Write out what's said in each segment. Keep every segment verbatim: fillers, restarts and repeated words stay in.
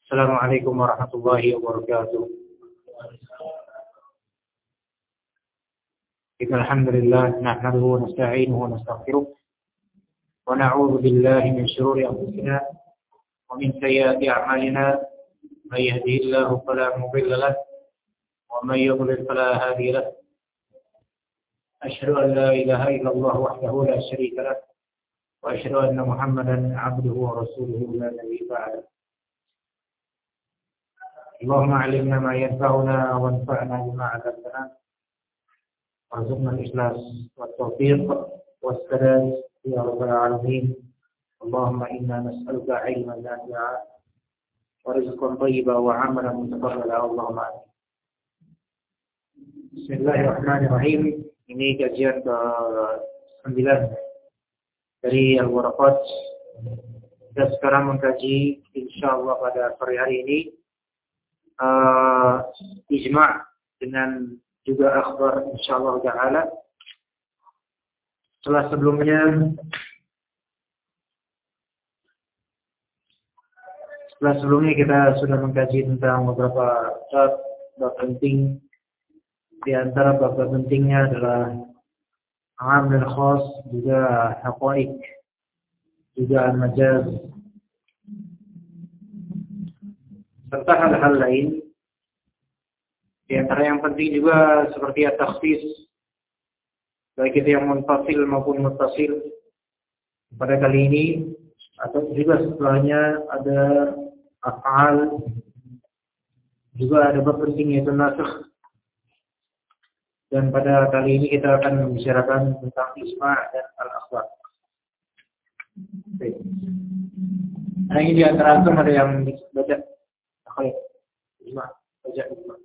Assalamualaikum warahmatullahi wabarakatuh. Alhamdulillah nahmaduhu wa nasta'inuhu wa nastaghfiruh wa na'udzu billahi min shururi anfusina wa min sayyiati a'malina may yahdihillahu fala mudilla lahu wa may yudlil fala hadiya lahu. Asyhadu an la ilaha illallah wahdahu la syarika lahu wa asyhadu anna Muhammadan 'abduhu wa rasuluhu la nabiyya ba'dahu. Allahumma 'allimna ma yanfa'una wanfa'na bima 'allamtana warzuqna al-ikhlas wat-tawfiq was-sadad ya rabbal alamin. Allahumma inna nas'aluka 'ilman nafi'a wa rizqan thayyiban wa 'amalan mutaqabbala. Allahumma amin. Bismillahirrahmanirrahim. Ini kajian ke sembilan dari Al-Waraqat. Kita sekarang mengkaji insyaallah pada sore hari ini Uh, ijma' dengan juga akhbar insyaallah ta'ala. Setelah sebelumnya setelah sebelumnya kita sudah mengkaji tentang beberapa bab bab penting. Di antara bab pentingnya adalah am dan khas, juga haqaiq, juga majaz, serta hal-hal lain. Di antara yang penting juga seperti at-takhsis, baik itu yang munfasil maupun muttasil. Pada kali ini atau juga setelahnya ada af'al, juga ada bab penting yaitu nasakh. Dan pada kali ini kita akan membicarakan tentang ijma' dan al-akhbar. Nah, ini di antara antum ada yang baca Baik, ijma', baca ijma'.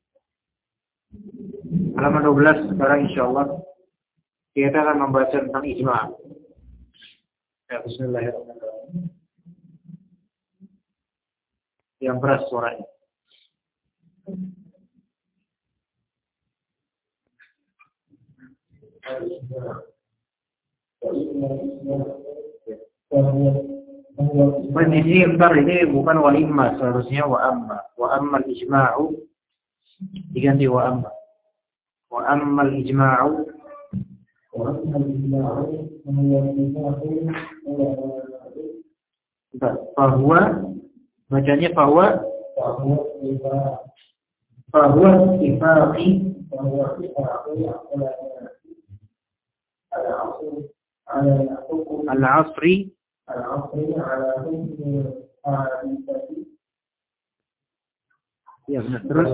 Halaman dua belas sekarang insyaallah kita akan membaca tentang ijma'. Ya, bismillahirrahmanirrahim. Yang keras suaranya. Ini bentar, ini bukan wa imma, seharusnya wa amma. Wa amma al-ijma'u diganti wa amma. Wa amma al-ijma'u wa amma al-ijma'u fahuwa, bacanya fahuwa fahuwa ittifaqi fahuwa ittifaqi al-asri العصري على حكم الحادثة. يا ابن الدرس.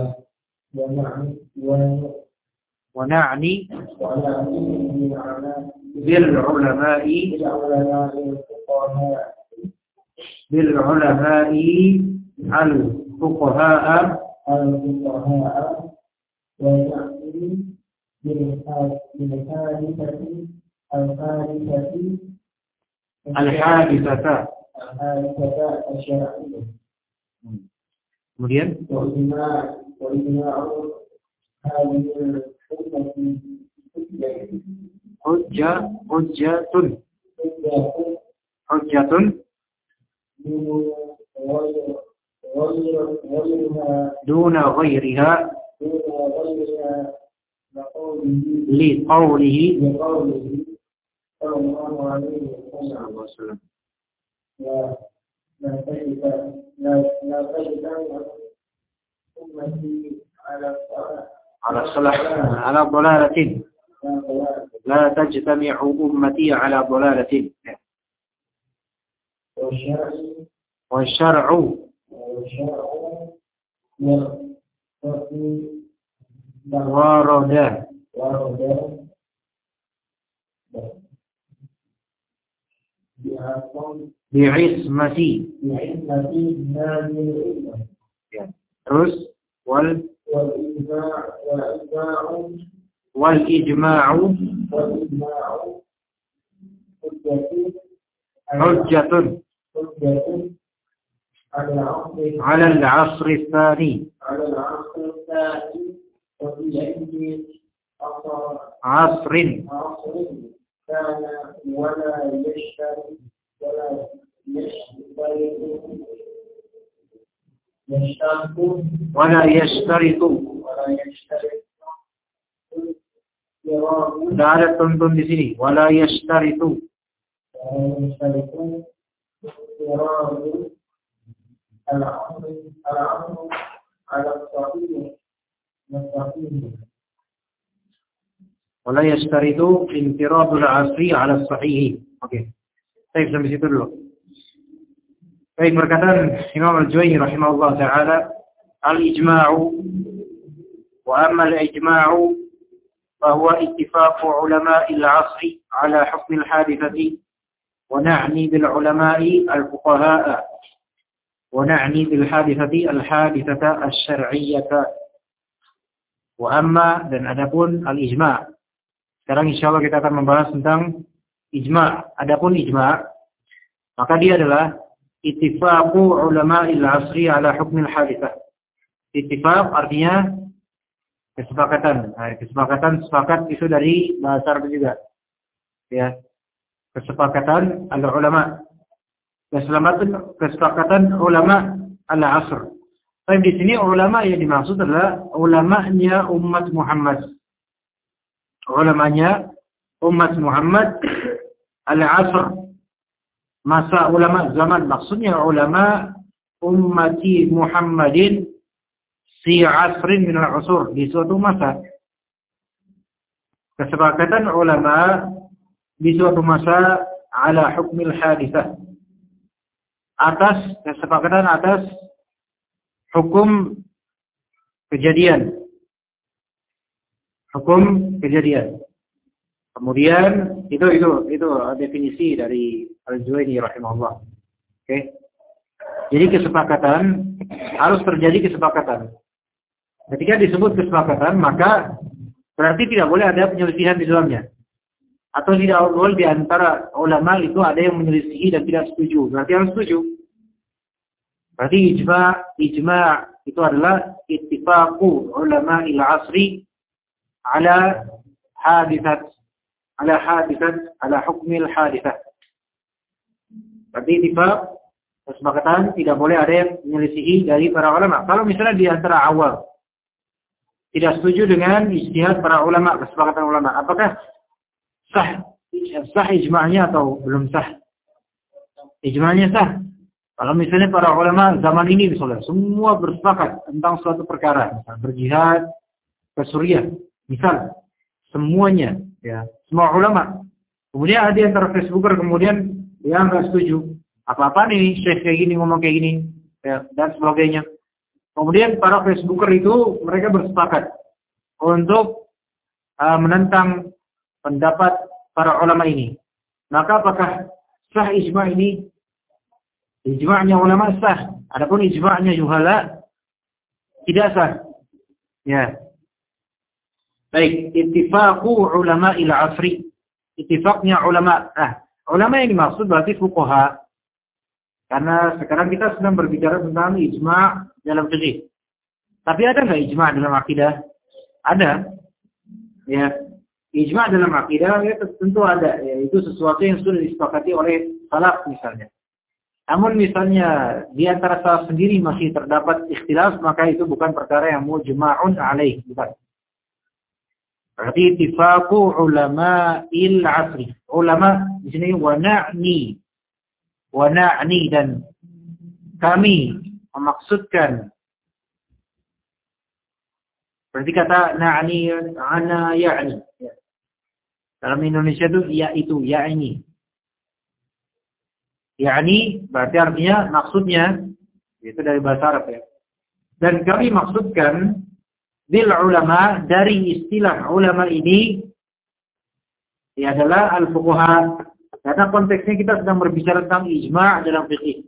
ونعني بالعلماء بالعلماء الفقهاء الفقهاء ونعني بالحادثة الحادثة Al-haditsata Al-haditsata asy-syar'iyyah. Kemudian hujjah hujjatun hujjatun duna ghairiha li qawlihi صلى الله عليه وسلم لا لا تجد لا لا تجد أمتي على على الصلاح على ضلالة لا تجتمع أمتي على ضلالة. والشرع والشرع ورد ورد bi'ismati bi'ismati terus wal wal ijma'u wal ijma'u wal ijma'u hujjatun hujjatun ala al-'asr ats-tsani ala al-'asr ats-tsani wa fi 'asrin كان ولا يشتري ولا يشتري wala yashtaritu. Tidak ada tuntun di sini. Wala yashtaritu. Wala yashtaritu intiradul asri ala sahih. Oke. Baik, sampai situ dulu. Baik, berkata Imam Al-Juwayni rahimahullah ta'ala, al-ijma'u wa amma al-ijma'u fahuwa ittifaqu ulama'i al-'asri ala hukm al-hadithati wa na'ni bil ulama'i al-fuqaha'a wa na'ni bil hadithati al-hadithata al-syar'iyyata wa amma, dan adapun al-ijma'. Sekarang insyaallah kita akan membahas tentang ijma'. Adapun ijma', maka dia adalah ittifaqu ulama'il 'asri ala hukm al-hadithah. Ittifaq artinya kesepakatan. Nah, kesepakatan, sepakat itu dari bahasa Arab juga. Ya. Kesepakatan al-ulama. Kesepakatan kesepakatan ulama al-'asr. Tapi di sini ulama yang dimaksud adalah ulamanya umat Muhammad. Ulamanya umat Muhammad al-'asr. Masa ulama zaman, maksudnya ulama ummati Muhammadin si asrin min al-usur, di suatu masa. Kesepakatan ulama di suatu masa ala hukmil hadithah, atas kesepakatan atas hukum kejadian. Hukum kejadian. Kemudian itu itu itu definisi dari Al-Juwayni rahimahullah. Oke. Okay. Jadi kesepakatan harus terjadi kesepakatan. Ketika disebut kesepakatan, maka berarti tidak boleh ada penyelisihan di dalamnya. Atau tidak boleh di antara ulama itu ada yang menyelisihi dan tidak setuju. Berarti harus setuju. Berarti ijma' ijma' itu adalah ittifaqu ulama'il 'asri ala hadithat ala hadithat ala hukmil hadithah. Berarti ittifaq, kesepakatan, tidak boleh ada yang menyelisihi dari para ulama. Kalau misalnya di antara awal tidak setuju dengan ijtihad para ulama, kesepakatan ulama, apakah sah sah ijma'nya atau belum sah? Ijma'nya sah. Kalau misalnya para ulama zaman ini misalnya semua bersepakat tentang suatu perkara, misal berjihad ke Suriah, misal semuanya, ya, semua ulama. Kemudian ada yang antara Facebooker kemudian dia nggak setuju. Apa-apa nih Syekh kayak gini ngomong kayak gini, ya, dan sebagainya. Kemudian para Facebooker itu mereka bersepakat untuk uh, menentang pendapat para ulama ini. Maka apakah sah ijma' ini? Ijma'nya ulama sah. Adapun ijma'nya juhala tidak sah. Ya. Baik, ittifaqu ulama'il 'asri. Ittifaqnya ulama. Nah, ulama yang dimaksud berarti fuqaha. Karena sekarang kita sedang berbicara tentang ijma' dalam fikih. Tapi ada enggak ijma' dalam akidah? Ada. Ya. Ijma' dalam akidah ya tentu ada. Ya, itu sesuatu yang sudah disepakati oleh salaf misalnya. Namun misalnya di antara salaf sendiri masih terdapat ikhtilaf, maka itu bukan perkara yang mujma'un alaih, bukan. Berarti ittifaqu ulama'il 'asri. Ulama di sini wa na'ni. Wa na'ni, dan kami memaksudkan. Berarti kata na'ni ana ya'ni. Dalam Indonesia itu ya itu, ya ini. Ya'ni berarti artinya maksudnya, itu dari bahasa Arab ya. Dan kami maksudkan bil ulama, dari istilah ulama ini ya adalah al-fuqaha. Karena konteksnya kita sedang berbicara tentang ijma' dalam fikih.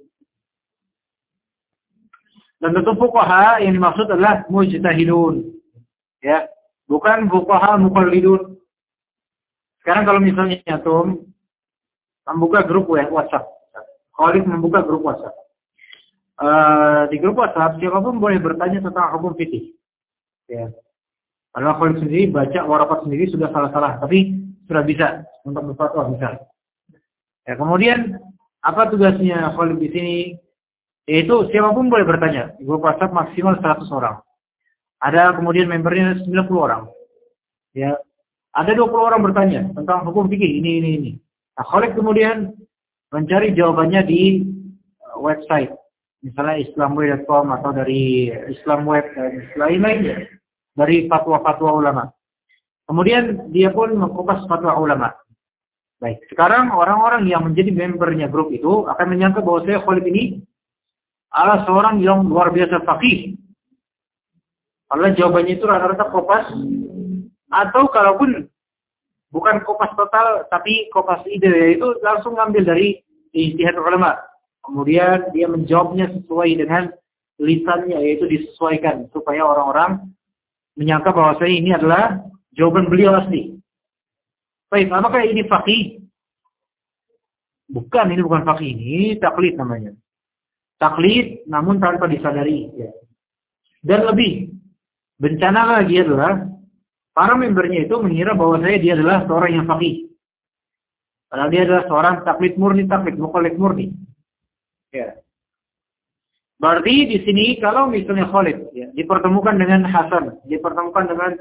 Dan tentu fuqaha yang dimaksud adalah mujtahidun. Ya, bukan fuqaha muqallidun. Sekarang kalau misalnya antum membuka grup WhatsApp, Khalid membuka grup WhatsApp. Uh, di grup WhatsApp siapapun boleh bertanya tentang hukum fikih. Ya. Kalau Khalid sendiri baca warakat sendiri sudah salah-salah, tapi sudah bisa untuk berfatwa misal. Ya, kemudian apa tugasnya Khalid di sini? Yaitu siapapun boleh bertanya. Di grup WhatsApp maksimal seratus orang. Ada kemudian membernya sembilan puluh orang. Ya. Ada dua puluh orang bertanya tentang hukum fikih ini ini ini. Nah, Khalid kemudian mencari jawabannya di website. Misalnya islamway dot com atau dari Islamweb dan lain-lainnya. Dari fatwa-fatwa ulama. Kemudian dia pun mengkupas fatwa ulama. Baik, sekarang orang-orang yang menjadi membernya grup itu akan menyangka bahwa saya Khalid ini adalah seorang yang luar biasa faqih. Kalau jawabannya itu rata-rata kopas, atau kalaupun bukan kopas total, tapi kopas ide, yaitu langsung ngambil dari ijtihad ulama. Kemudian dia menjawabnya sesuai dengan lisannya, yaitu disesuaikan supaya orang-orang menyangka bahwa saya ini adalah jawaban beliau asli. Baik, apakah ini faqih? Bukan, ini bukan faqih, ini taklid namanya. Taklid namun tanpa disadari. Dan lebih bencana lagi adalah para membernya itu mengira bahwa saya dia adalah seorang yang faqih. Padahal dia adalah seorang taklid murni, taklid muqallid murni. Ya. Berarti di sini kalau misalnya Khalid ya, dipertemukan dengan Hasan, dipertemukan dengan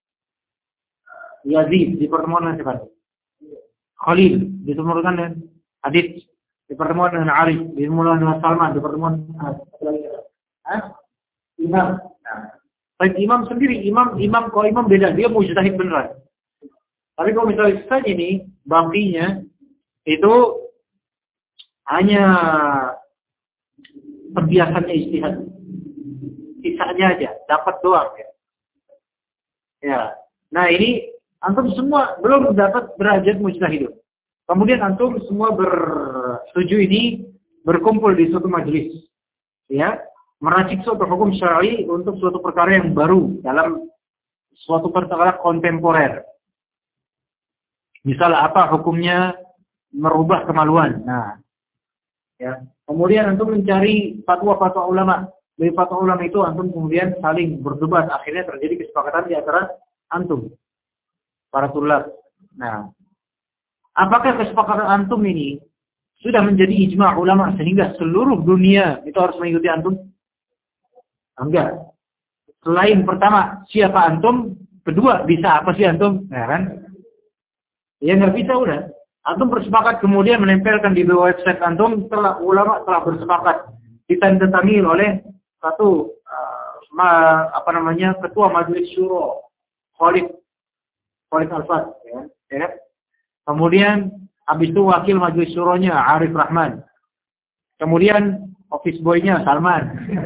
Yazid, dipertemukan dengan siapa? Khalil, dipertemukan dengan Adit, dipertemukan dengan Arif, dipertemukan dengan Salman, dipertemukan dengan Imam. Baik, imam sendiri, imam, imam, kalau imam beda, dia mujtahid beneran. Tapi kalau misalnya saja ini, bangkinya, itu hanya perbiasannya ijtihad. Sisanya aja, dapat doang. Ya. Ya. Nah ini, antum semua belum dapat derajat mujtahid. Kemudian antum semua bersetuju ini, berkumpul di suatu majelis. Ya. Meracik suatu hukum syar'i untuk suatu perkara yang baru dalam suatu perkara kontemporer. Misal apa hukumnya merubah kemaluan. Nah, ya. Kemudian antum mencari fatwa-fatwa ulama. Dari fatwa ulama itu antum kemudian saling berdebat. Akhirnya terjadi kesepakatan di antara antum, para tulab. Nah, apakah kesepakatan antum ini sudah menjadi ijma' ulama sehingga seluruh dunia itu harus mengikuti antum? Enggak. Selain pertama, siapa antum? Kedua, bisa apa sih antum? Ya kan? Ya nggak bisa udah. Antum bersepakat kemudian menempelkan di website antum, telah ulama telah bersepakat ditandatangani oleh satu uh, ma, apa namanya ketua majelis syuro Khalid Khalid Al-Fat, ya, ya. Kemudian habis itu wakil majelis syuronya Arif Rahman. Kemudian office boy-nya Salman.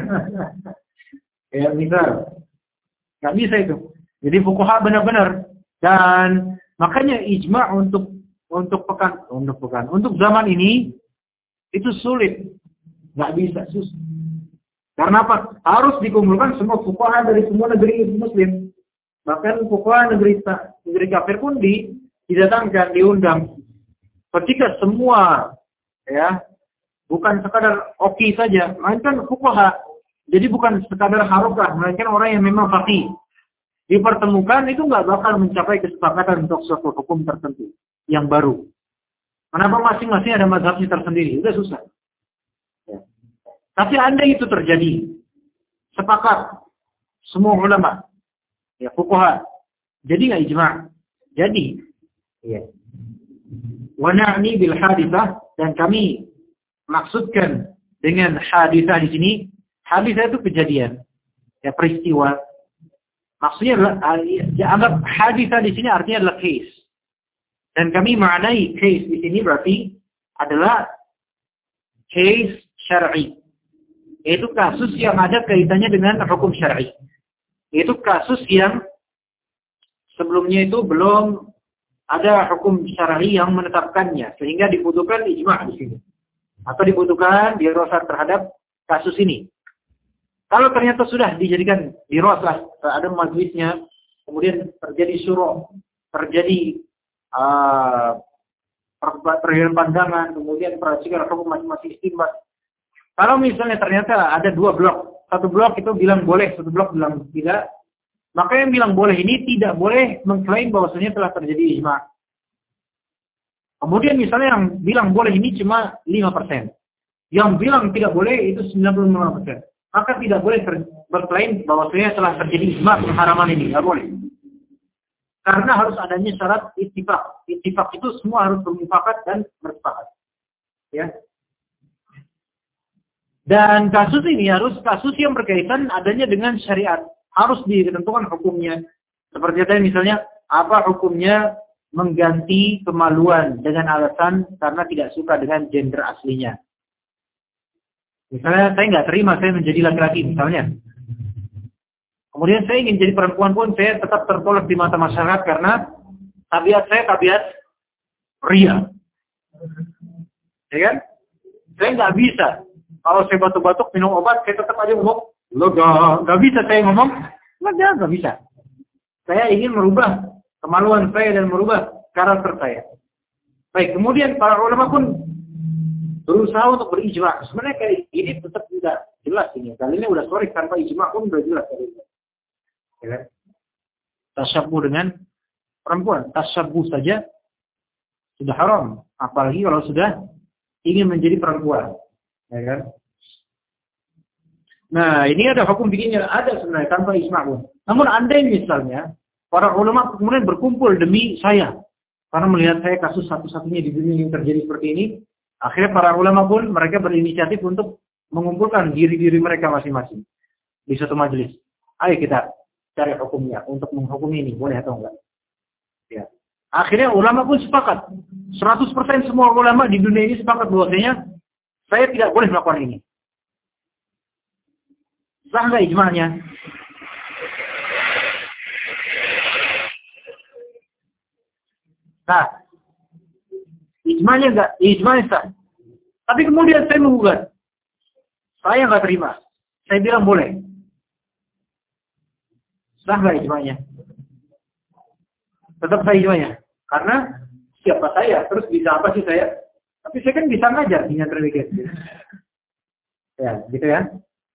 Ya, misal. Nggak bisa itu. Jadi fuqaha benar-benar. Dan makanya ijma' untuk untuk pekan, untuk pekan, untuk zaman ini itu sulit. Nggak bisa, susah. Karena apa? Harus dikumpulkan semua fuqaha dari semua negeri muslim. Bahkan fuqaha negeri negeri kafir pun di, didatangkan, diundang. Ketika semua ya, bukan sekadar oki saja, melainkan fuqaha. Jadi bukan sekadar harokah, melainkan orang yang memang faqih. Dipertemukan itu nggak bakal mencapai kesepakatan untuk suatu hukum tertentu yang baru. Kenapa masing-masing ada mazhabnya tersendiri? Udah susah. Ya. Tapi andai itu terjadi, sepakat semua ulama, ya fuqaha, jadi nggak ijma'? Jadi, ya. Wa na'ni bil haditsah, dan kami maksudkan dengan haditsah di sini. Haditsah itu kejadian, ya peristiwa. Maksudnya adalah, ya, anggap haditsah di sini artinya adalah case. Dan kami maknai case di sini berarti adalah case syar'i. Yaitu kasus yang ada kaitannya dengan hukum syar'i. Yaitu kasus yang sebelumnya itu belum ada hukum syar'i yang menetapkannya, sehingga dibutuhkan ijma' di sini. Atau dibutuhkan dirasah terhadap kasus ini. Kalau ternyata sudah dijadikan dirasah, ada majelisnya, kemudian terjadi syuro, terjadi uh, perbedaan pandangan, kemudian perhatikan hukum masing-masing istimbat. Kalau misalnya ternyata ada dua blok, satu blok itu bilang boleh, satu blok bilang tidak, maka yang bilang boleh ini tidak boleh mengklaim bahwasanya telah terjadi ijma'. Kemudian misalnya yang bilang boleh ini cuma lima persen. Yang bilang tidak boleh itu sembilan puluh lima persen. Maka tidak boleh berklaim bahwa saya telah terjadi ijma' pengharaman ini. Tidak boleh. Karena harus adanya syarat ittifaq. Ittifaq itu semua harus bermufakat dan bersepakat. Ya. Dan kasus ini harus kasus yang berkaitan adanya dengan syariat. Harus ditentukan hukumnya. Seperti tadi misalnya, apa hukumnya mengganti kemaluan dengan alasan karena tidak suka dengan gender aslinya. Misalnya saya nggak terima saya menjadi laki-laki misalnya. Kemudian saya ingin jadi perempuan pun saya tetap tertolak di mata masyarakat karena tabiat saya tabiat pria. Ya kan? Saya nggak bisa. Kalau saya batuk-batuk minum obat, saya tetap aja ngomong, lo gak, gak bisa saya ngomong, nggak nggak bisa. Saya ingin merubah kemaluan saya dan merubah karakter saya. Baik, kemudian para ulama pun berusaha untuk berijma'. Sebenarnya kayak ini tetap tidak jelas ini. Kali ini udah sorry tanpa ijma' pun udah jelas. Ya kan? Tasyabuh dengan perempuan, tasyabuh saja sudah haram. Apalagi kalau sudah ingin menjadi perempuan. Ya kan? Nah, ini ada hukum bikinnya ada sebenarnya tanpa ijma' pun. Namun andai misalnya para ulama kemudian berkumpul demi saya karena melihat saya kasus satu-satunya di dunia yang terjadi seperti ini, akhirnya para ulama pun mereka berinisiatif untuk mengumpulkan diri-diri mereka masing-masing di satu majelis. Ayo kita cari hukumnya untuk menghukumi ini boleh atau enggak. Ya. Akhirnya ulama pun sepakat. seratus persen semua ulama di dunia ini sepakat bahwasanya saya tidak boleh melakukan ini. Sah enggak ijma'nya? Nah, ijma'nya enggak, ijma'nya sah. Tapi kemudian saya menggugat. Saya enggak terima. Saya bilang boleh. Sah enggak ijma'nya? Tetap sah ijma'nya. Karena siapa saya? Terus bisa apa sih saya? Tapi saya kan bisa ngajar dengan terbikin. Ya, gitu ya.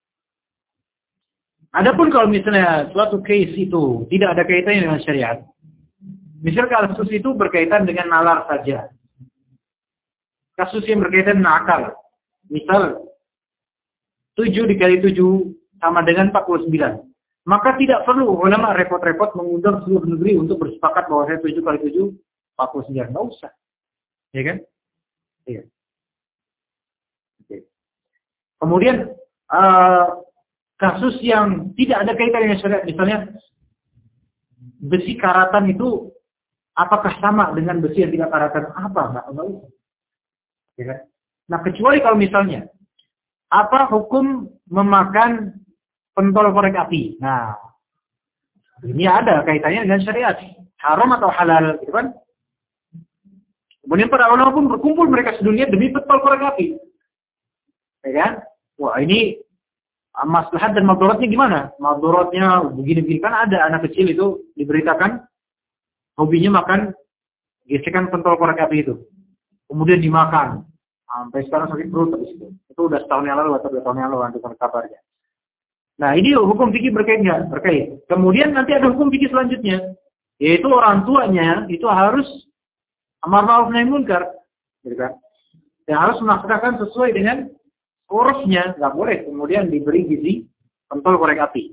Adapun kalau misalnya suatu case itu tidak ada kaitannya dengan syariat. Misal kasus itu berkaitan dengan nalar saja. Kasus yang berkaitan dengan akal. Misal tujuh dikali tujuh sama dengan empat puluh sembilan. Maka tidak perlu ulama repot-repot mengundang seluruh negeri untuk bersepakat bahwa saya tujuh kali tujuh empat puluh sembilan. Nggak usah. Ya kan? Iya. Oke. Kemudian uh, kasus yang tidak ada kaitan dengan syariat, misalnya besi karatan itu apakah sama dengan besi yang tidak karatan? Apa? Nggak tahu. Ya kan? Nah, kecuali kalau misalnya apa hukum memakan pentol korek api? Nah, ini ada kaitannya dengan syariat. Haram atau halal, gitu kan? Kemudian para ulama pun berkumpul mereka sedunia demi pentol korek api. Ya kan? Wah, ini maslahat dan madharatnya gimana? Madharatnya begini-begini. Kan ada anak kecil itu diberitakan hobinya makan gesekan pentol korek api itu. Kemudian dimakan. Sampai sekarang sakit perut habis itu. Itu udah setahun yang lalu atau dua tahun yang lalu untuk kabarnya. Nah, ini hukum fikih berkait nggak? Berkait. Kemudian nanti ada hukum fikih selanjutnya. Yaitu orang tuanya itu harus amar ma'ruf nahi munkar. Gitu kan? Dan harus melaksanakan sesuai dengan urusnya. Nggak boleh kemudian diberi gizi pentol korek api.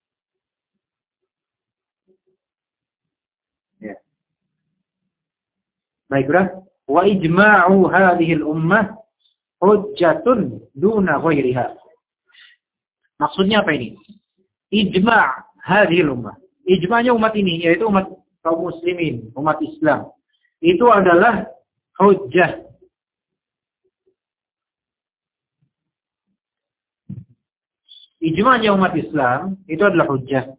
Ya. Baik, berarti wa ijma'u hadhihi al-ummah hujjatun duna ghairiha. Maksudnya apa ini? Ijma' hadhihi al-ummah. Ijma'nya umat ini yaitu umat kaum muslimin, umat Islam. Itu adalah hujjah. Ijma'nya umat Islam itu adalah hujjah.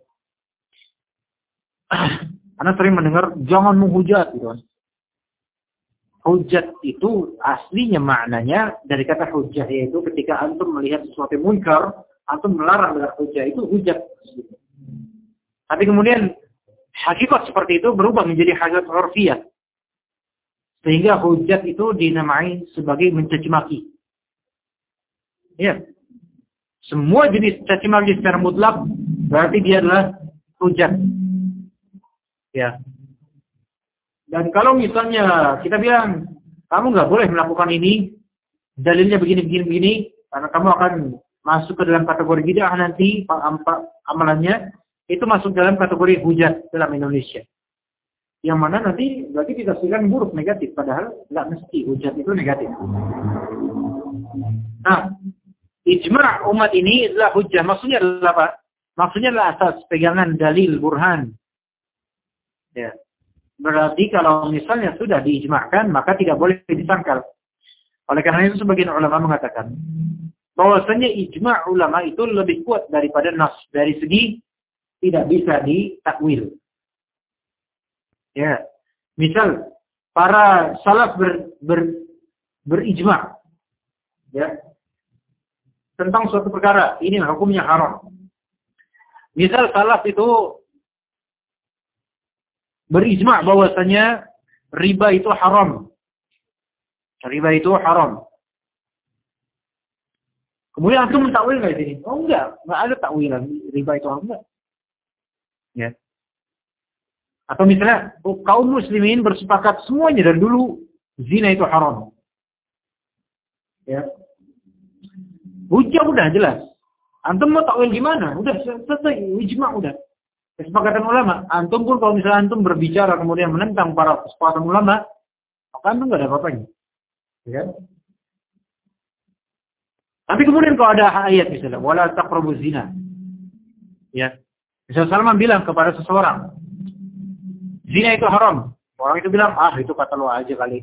Karena sering mendengar jangan menghujat gitu kan. Hujjat itu aslinya maknanya dari kata hujjah, yaitu ketika antum melihat sesuatu yang munkar, antum melarang dengan hujjah, itu hujjat. Tapi kemudian hakikat seperti itu berubah menjadi hakikat urfiyah. Sehingga hujjat itu dinamai sebagai mencaci maki. Ya. Semua jenis caci maki secara mutlak berarti dia adalah hujjat. Ya. Dan kalau misalnya kita bilang, kamu nggak boleh melakukan ini, dalilnya begini begini begini, karena kamu akan masuk ke dalam kategori bid'ah nanti amalannya itu masuk dalam kategori hujat dalam Indonesia. Yang mana nanti berarti ditafsirkan buruk negatif, padahal nggak mesti hujat itu negatif. Nah, ijma' umat ini adalah hujjah. Maksudnya adalah apa? Maksudnya adalah asas pegangan dalil burhan. Ya. Berarti kalau misalnya sudah diijma'kan, maka tidak boleh disangkal. Oleh karena itu sebagian ulama mengatakan bahwasanya ijma' ulama itu lebih kuat daripada nas dari segi tidak bisa ditakwil. Ya, misal para salaf ber, ber, berijma' ya tentang suatu perkara, ini hukumnya haram. Misal salaf itu berijma' bahwasanya riba itu haram. Riba itu haram. Kemudian antum mentakwil enggak di sini? Oh enggak, enggak ada takwilan riba itu haram enggak. Ya. Atau misalnya kaum muslimin bersepakat semuanya dari dulu zina itu haram. Ya. Hujjah udah jelas. Antum mau takwil gimana? Udah selesai, ijma' udah. Kesepakatan ulama. Antum pun kalau misalnya antum berbicara kemudian menentang para kesepakatan ulama, maka antum enggak ada apa-apanya. Ya. Tapi kemudian kalau ada ayat misalnya, wala taqrabuz zina. Ya. Misalnya Salman bilang kepada seseorang, zina itu haram. Orang itu bilang, ah itu kata lo aja kali.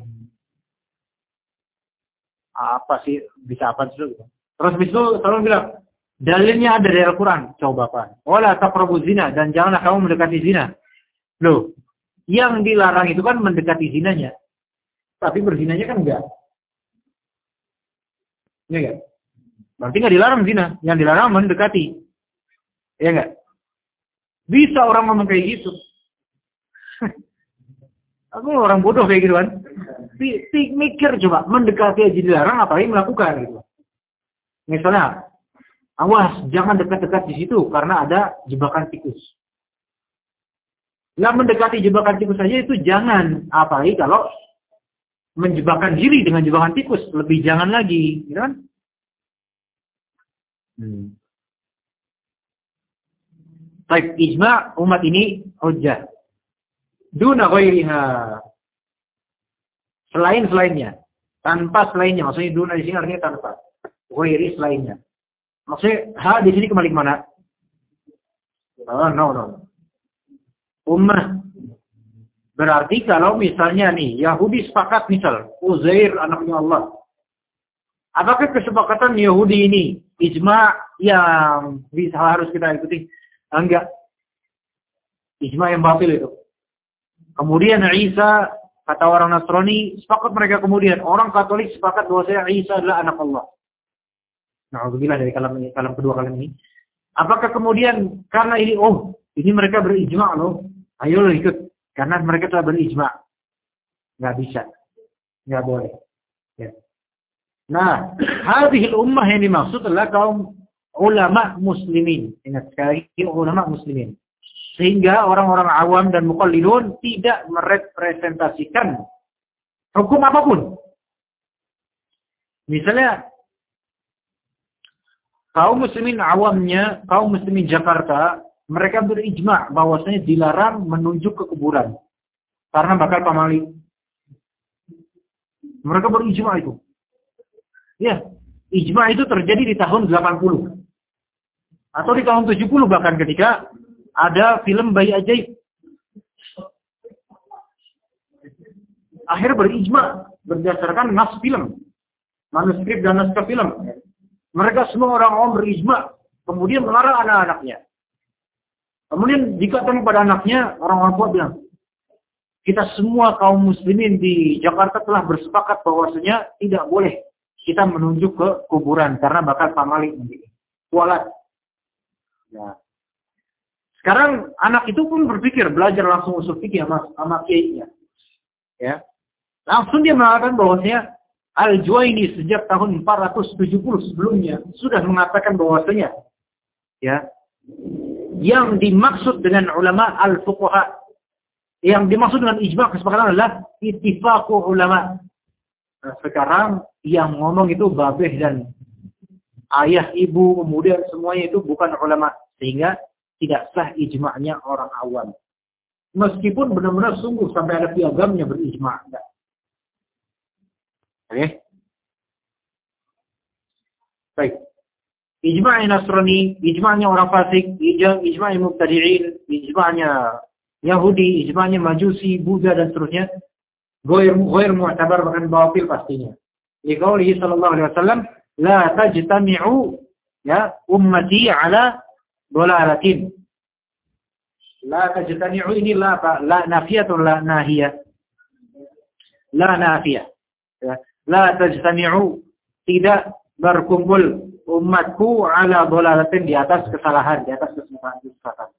Apa sih, bisa apa sih? Terus habis itu Salman bilang, dalilnya ada dari Al-Quran. Coba apa? Wala taqrabuz zina. Dan janganlah kamu mendekati zina. Loh, yang dilarang itu kan mendekati zinanya. Tapi berzinanya kan enggak. Iya enggak? Berarti enggak dilarang zina. Yang dilarang mendekati. Iya enggak? Bisa orang ngomong kayak gitu. Aku orang bodoh kayak gitu kan. Mikir coba, mendekati aja dilarang, apalagi melakukan gitu. Misalnya, awas, jangan dekat-dekat di situ karena ada jebakan tikus. Lah mendekati jebakan tikus saja itu jangan, apalagi kalau menjebakan diri dengan jebakan tikus, lebih jangan lagi, gitu kan? Hmm. Baik, ijma' umat ini hujjah. Duna ghairiha. Selain-selainnya. Tanpa selainnya. Maksudnya duna di sini artinya tanpa. Ghairi selainnya. Maksudnya ha di sini kembali ke mana? Oh, no, no. Ummah. Berarti kalau misalnya nih, Yahudi sepakat misal, Uzair anaknya Allah. Apakah kesepakatan Yahudi ini ijma' yang bisa harus kita ikuti? Enggak. Ijma' yang batil itu. Kemudian Isa, kata orang Nasrani, sepakat mereka kemudian. Orang Katolik sepakat bahwa Isa adalah anak Allah. Na'udzubillah dari kalam ini, kalam kedua kalam ini. Apakah kemudian karena ini, oh, ini mereka berijma' loh. Ayo lo ikut. Karena mereka telah berijma'. Nggak bisa. Nggak boleh. Ya. Nah, hadhil ummah yang dimaksud adalah kaum ulama muslimin. Ingat sekali, ulama muslimin. Sehingga orang-orang awam dan muqallidun tidak merepresentasikan hukum apapun. Misalnya, kaum muslimin awamnya, kaum muslimin Jakarta, mereka berijma' bahwasanya dilarang menunjuk ke kuburan. Karena bakal pamali. Mereka berijma' itu. Ya, ijma' itu terjadi di tahun delapan puluh. Atau di tahun tujuh puluh bahkan ketika ada film Bayi Ajaib. Akhir berijma' berdasarkan nas film. Manuskrip dan naskah film. Mereka semua orang awam berijma'. Kemudian melarang anak-anaknya. Kemudian jika temu pada anaknya, orang-orang tua bilang, kita semua kaum muslimin di Jakarta telah bersepakat bahwasanya tidak boleh kita menunjuk ke kuburan. Karena bakal pamali. Kualat. Ya. Sekarang anak itu pun berpikir belajar langsung usul fikih sama sama kiainya. Ya. Langsung dia mengatakan bahwasanya Al-Juwaini sejak tahun empat ratus tujuh puluh sebelumnya sudah mengatakan bahwasanya ya, yang dimaksud dengan ulama al-fuqaha, yang dimaksud dengan ijma' kesepakatan adalah ittifaqu ulama. Nah, sekarang yang ngomong itu babeh dan ayah, ibu, kemudian semuanya itu bukan ulama. Sehingga tidak sah ijma'nya orang awam. Meskipun benar-benar sungguh sampai ada piagamnya berijma'. Oke. Okay. Baik. Ijma'nya Nasrani, ijma'nya orang fasik, ijma'nya mubtadi'in, ijma'nya Yahudi, ijma'nya Majusi, Buddha dan seterusnya. Ghair ghair mu'tabar, bahkan batil pastinya. Liqaulihi sallallahu alaihi wasallam, la tajtami'u ya ummati ala dolalatin. La tajtami'u ini la la nafiyatun la nahiyah. La nafiyah. Ya. La tajtami'u, tidak berkumpul umatku ala dolalatin, di atas kesalahan, di atas kesalahan.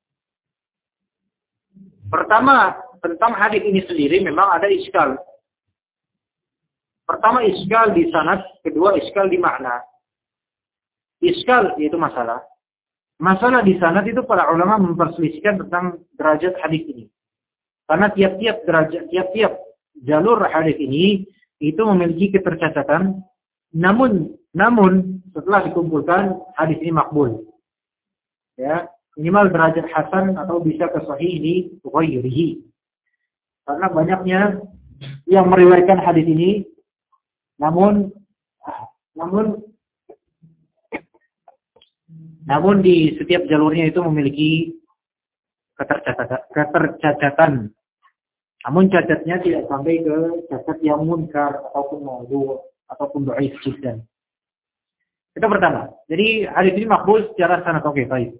Pertama, tentang hadis ini sendiri memang ada iskal. Pertama iskal di sanad, kedua iskal di makna. Iskal yaitu masalah. Masalah di sanad itu para ulama memperselisihkan tentang derajat hadis ini. Karena tiap-tiap derajat, tiap-tiap jalur hadis ini itu memiliki ketercacatan. Namun, namun setelah dikumpulkan hadis ini makbul. Ya, minimal derajat hasan atau bisa ke sahih di ghairihi. Karena banyaknya yang meriwayatkan hadis ini, namun namun namun di setiap jalurnya itu memiliki ketercacatan, ketercacatan. Namun cacatnya tidak sampai ke cacat yang munkar ataupun maudhu ataupun dhaif jiddan. Itu pertama. Jadi hadis ini makbul secara sanad, oke, baik.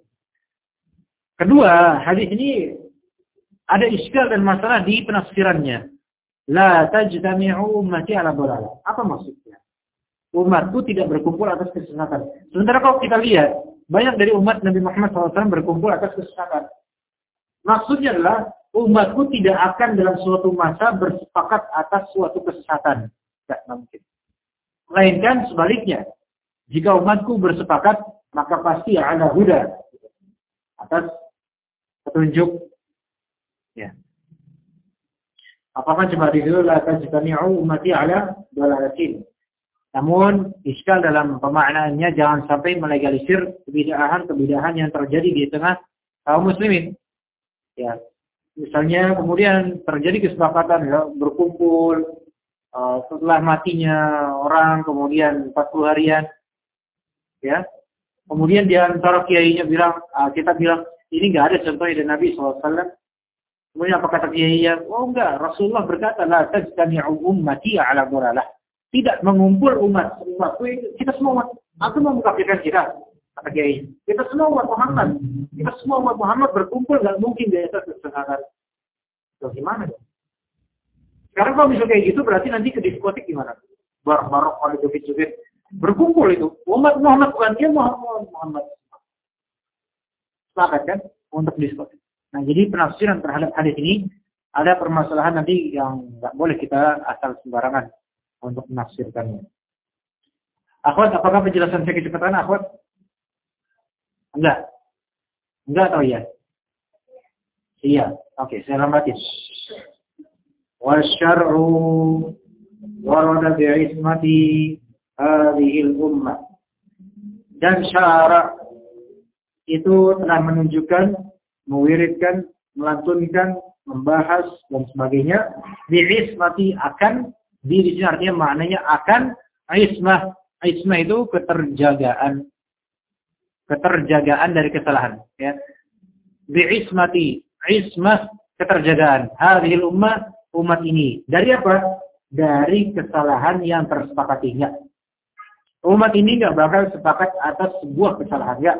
Kedua, hadis ini ada iskal dan masalah di penafsirannya. La tajtami'u ummati ala dhalalah. Apa maksudnya? Umatku tidak berkumpul atas kesesatan. Sementara kalau kita lihat, banyak dari umat Nabi Muhammad shallallahu alaihi wasallam berkumpul atas kesesatan. Maksudnya adalah, umatku tidak akan dalam suatu masa bersepakat atas suatu kesesatan. Tidak mungkin. Melainkan sebaliknya. Jika umatku bersepakat, maka pasti ada huda. Atas petunjuk. Ya. Apakah cuma di situ la tajtami'u ummati ala dhalalatin. Namun iskal dalam pemaknaannya jangan sampai melegalisir kebidahan-kebidahan yang terjadi di tengah kaum muslimin. Ya. Misalnya kemudian terjadi kesepakatan ya, berkumpul uh, setelah matinya orang kemudian empat puluh harian. Ya. Kemudian di antara kiainya bilang, uh, kita bilang ini enggak ada contohnya dari Nabi shallallahu alaihi wasallam. Kemudian apa kata kiainya? Oh enggak, Rasulullah berkata la tajtami'u ummati ala dhalalah. Tidak mengumpul umat, umatku kita semua umat. Aku mau mengkafirkan kita, kata kiai. Kita semua umat Muhammad. Kita semua umat Muhammad berkumpul, nggak mungkin di atas kesesatan. Loh gimana dong? Sekarang kalau misalnya kayak gitu berarti nanti ke diskotik gimana? Bar-barok kalau joget-joget berkumpul itu. Umat Muhammad bukan dia Muhammad Muhammad. Sepakat kan untuk diskotik. Nah jadi penafsiran terhadap hadis ini ada permasalahan nanti yang nggak boleh kita asal sembarangan untuk menafsirkannya. Akhwat, apakah penjelasan saya kecepatan, akhwat? Enggak. Enggak atau iya? Iya. Oke, saya lambatin. Wasyar'u warada bi'ismati hadhil ummah. Dan syara' itu telah menunjukkan, mewiridkan, melantunkan, membahas dan sebagainya bi'ismati akan. Di sini artinya maknanya akan ismah. Ismah itu keterjagaan. Keterjagaan dari kesalahan. Ya. Bi'ismati. Ismah keterjagaan. Hadhil ummah. Umat ini. Dari apa? Dari kesalahan yang tersepakatinya. Umat ini nggak bakal sepakat atas sebuah kesalahan. Ya.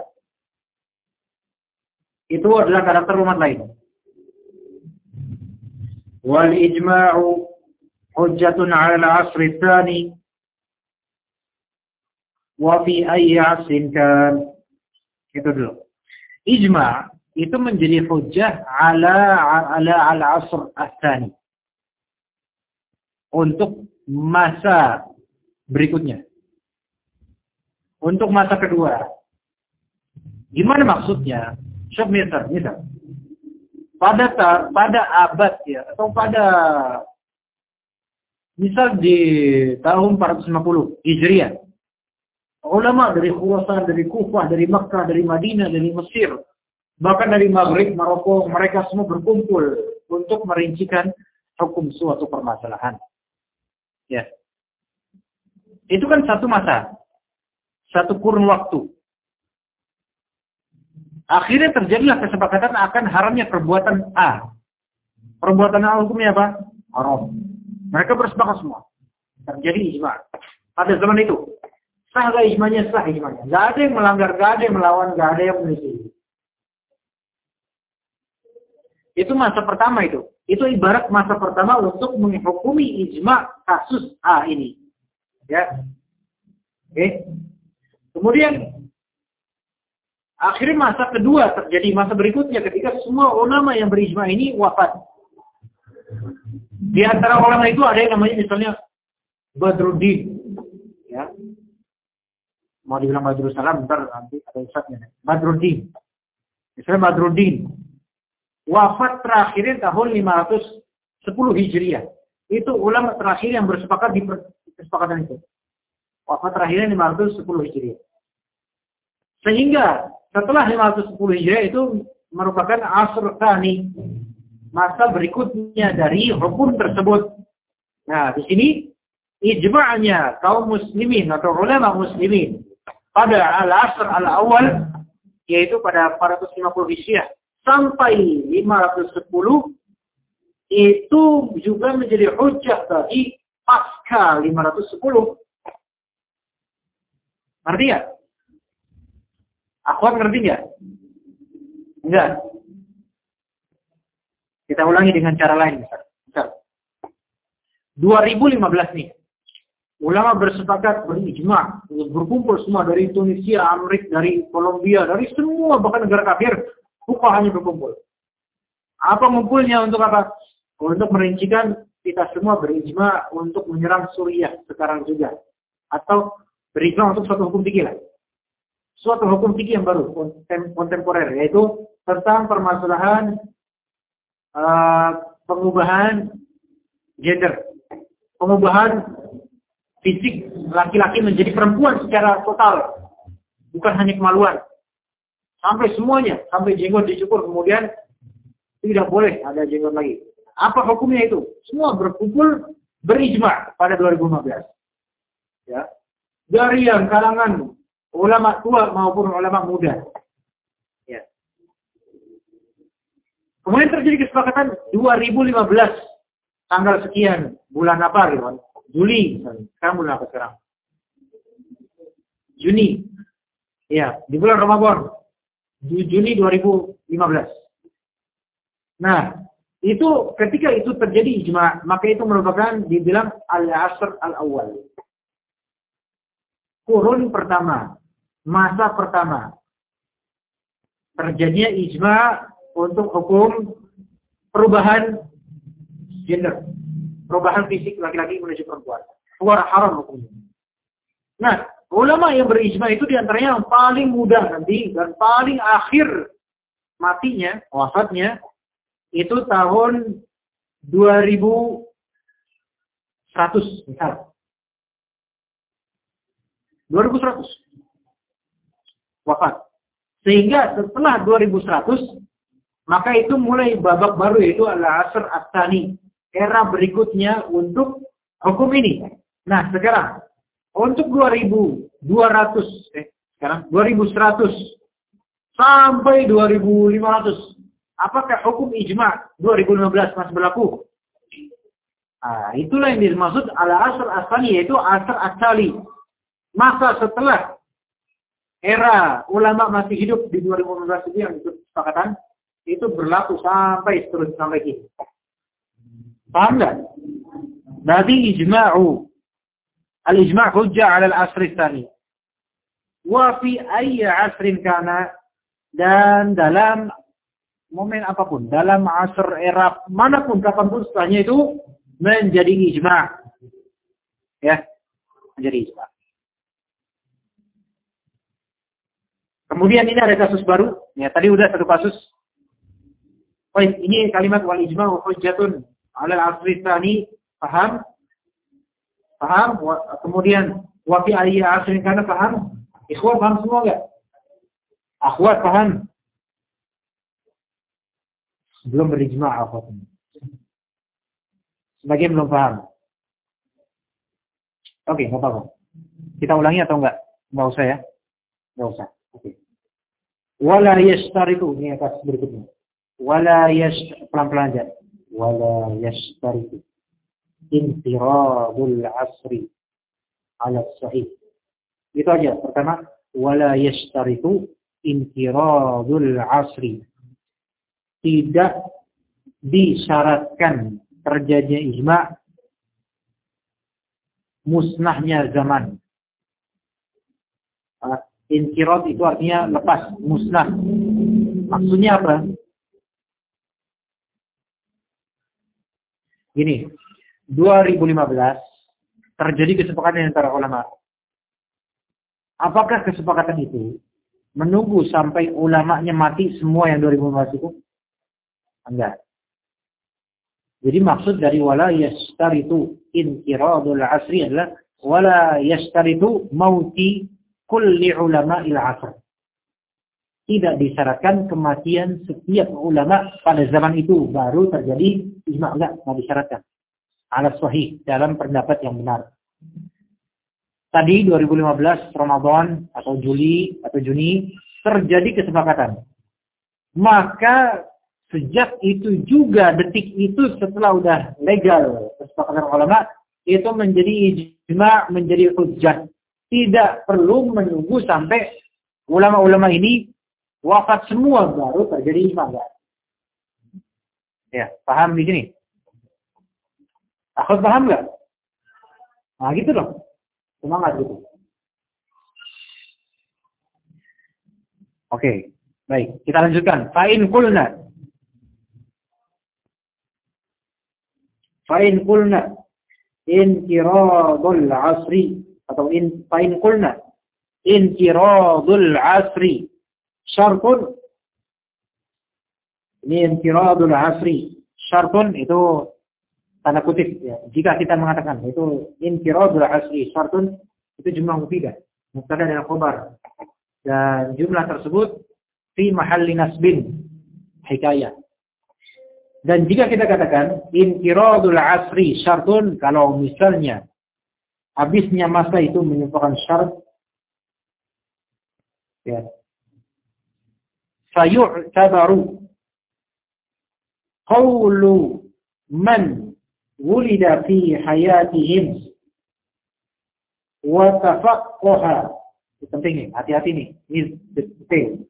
Itu adalah karakter umat lain. Wal ijma'u hujjatun 'ala al-'asri tsani wa fi ayyi 'asrin kan. Itu dulu. Ijma' itu menjadi hujjah 'ala 'ala al-'asr ats-tsani. Untuk masa berikutnya. Untuk masa kedua. Gimana maksudnya? Syekh misal, misal. Pada pada abad ya atau pada Misal di tahun empat ratus lima puluh Hijriah, ulama dari Khurasan, dari Kufah, dari Makkah, dari Madinah, dari Mesir, bahkan dari Maghrib, Maroko, mereka semua berkumpul untuk merincikan hukum suatu permasalahan. Ya. Itu kan satu masa, satu kurun waktu. Akhirnya terjadilah kesepakatan akan haramnya perbuatan A. Perbuatan A hukumnya apa? Haram. Mereka bersepakat semua. Terjadi ijma. Pada zaman itu. Sah gak ijmanya? Sah ijmanya. Gak ada yang melanggar, gak ada yang melawan, gak ada yang menyelisih. Itu masa pertama itu. Itu ibarat masa pertama untuk menghukumi ijma kasus A ini. Ya. Oke. Okay. Kemudian akhirnya masa kedua terjadi, masa berikutnya ketika semua ulama yang berijma ini wafat. Di antara ulama itu ada yang namanya misalnya Badruddin, ya. Mau dibilang Badrussalam, bentar nanti ada ustadznya. Badruddin. Misalnya Badruddin wafat terakhir tahun lima ratus sepuluh Hijriah. Itu ulama terakhir yang bersepakat di kesepakatan itu. Wafat terakhirnya lima ratus sepuluh Hijriah. Sehingga setelah lima ratus sepuluh Hijriah itu merupakan asr tsani, masa berikutnya dari hukum tersebut. Nah, di sini ijma'nya kaum muslimin atau ulama muslimin pada al-asr al-awwal, yaitu pada empat ratus lima puluh Hijriah sampai lima ratus sepuluh, itu juga menjadi hujjah bagi pasca lima ratus sepuluh. Ngerti ya? Akhwat ngerti nggak? Enggak. Kita ulangi dengan cara lain. Misal. Misal. dua ribu lima belas nih. Ulama bersepakat berijma, berkumpul semua dari Tunisia, Amerika, dari Kolombia, dari semua bahkan negara kafir, fuqahanya berkumpul. Apa ngumpulnya untuk apa? Untuk merincikan kita semua berijma untuk menyerang Suriah sekarang juga. Atau berijma untuk suatu hukum fikih lah. Suatu hukum fikih yang baru, kontemporer, yaitu tentang permasalahan uh, pengubahan gender, pengubahan fisik laki-laki menjadi perempuan secara total, bukan hanya kemaluan, sampai semuanya, sampai jenggot dicukur, kemudian tidak boleh ada jenggot lagi. Apa hukumnya itu? Semua berkumpul berijma pada dua ribu lima belas. Ya, dari yang kalangan ulama tua maupun ulama muda. Ya. Kemudian terjadi kesepakatan dua ribu lima belas tanggal sekian, bulan apa gitu? Juli misalnya. Sekarang bulan apa sekarang? Juni. Ya, di bulan Ramadan. Juni dua ribu lima belas. Nah, itu ketika itu terjadi ijma, maka itu merupakan dibilang al-asr al-awwal. Kurun pertama, masa pertama, terjadinya ijma untuk hukum perubahan gender, perubahan fisik laki-laki menuju perempuan. Keluar haram hukumnya. Nah, ulama yang berijma itu diantaranya yang paling mudah nanti dan paling akhir matinya, wafatnya, itu tahun dua ribu seratus misalnya. dua ribu seratus wafat. Sehingga setelah dua ribu seratus maka itu mulai babak baru, yaitu al-asr ats-tsani, era berikutnya untuk hukum ini. Nah, sekarang untuk dua ribu dua ratus eh sekarang dua ribu seratus sampai dua ribu lima ratus, apakah hukum ijma dua ribu lima belas masih berlaku? Nah, itulah yang dimaksud al-asr ats-tsani, yaitu asr ats-tsali. Masa setelah era ulama masih hidup di dua ribu lima belas itu yang ikut kesepakatan, itu berlaku sampai seterusnya sampai kini. Paham nggak? Berarti ijma'u. Al-ijma' hujjah 'ala al-asr ats-tsani. Wa fi ayyi 'asrin kana, dan dalam momen apapun, dalam asr era manapun kapanpun setelahnya itu menjadi ijma'. Ya, menjadi ijma'. Kemudian ini ada kasus baru. Ya, tadi udah satu kasus. Oh, ini kalimat wal ijma' hujjatun 'ala al-asr ats-tsani. Paham? Paham? Kemudian wa fi ayyi asrin kana paham? Ikhwan paham semua enggak? Akhwat paham? Belum berijma' akhwat. Sebagian belum paham. Oke, enggak apa-apa. Kita ulangi atau enggak? Enggak usah ya? Enggak usah. Oke. Wala yashtaritu, ini atas berikutnya. Wala yash pelan-pelan aja. Wala yashtaritu intiradul asri ala sahih. Itu aja. Pertama, wala yashtaritu intiradul asri. Tidak disyaratkan terjadinya ijma' musnahnya zaman. Uh, Inkirad itu artinya lepas, musnah. Maksudnya apa? Gini, dua ribu lima belas terjadi kesepakatan antara ulama. Apakah kesepakatan itu menunggu sampai ulamanya mati semua yang dua ribu lima belas itu? Enggak. Jadi maksud dari wala yashtaritu inkiradul asri adalah wala yashtaritu mauti kulli ulama'il asr. Tidak disyaratkan kematian setiap ulama pada zaman itu baru terjadi ijma', enggak, enggak disyaratkan. Ala sahih, dalam pendapat yang benar. Tadi dua ribu lima belas Ramadan atau Juli atau Juni terjadi kesepakatan. Maka sejak itu juga, detik itu setelah udah legal kesepakatan ulama, itu menjadi ijma', menjadi hujjah. Tidak perlu menunggu sampai ulama-ulama ini wafat semua baru terjadi ijma'. Ya, paham di sini? Aku paham nggak? Nah gitu loh, semangat gitu. Oke, baik, kita lanjutkan. Fa'in qulna Fa'in qulna inkiradul asri atau in fa'in qulna inkiradul asri syartun. Ini inkiradul asri syartun itu tanda kutip ya. Jika kita mengatakan itu inkiradul asri syartun, itu jumlah mufidah, mubtada dan khabar. Dan jumlah tersebut fi mahalli nasbin, hikayah. Dan jika kita katakan inkiradul asri syartun, kalau misalnya habisnya masa itu merupakan syarat, ya, fayu'tabaru qawlu man wulida fi hayatihim wa tafaqqaha. Ini penting nih, hati-hati nih, ini penting.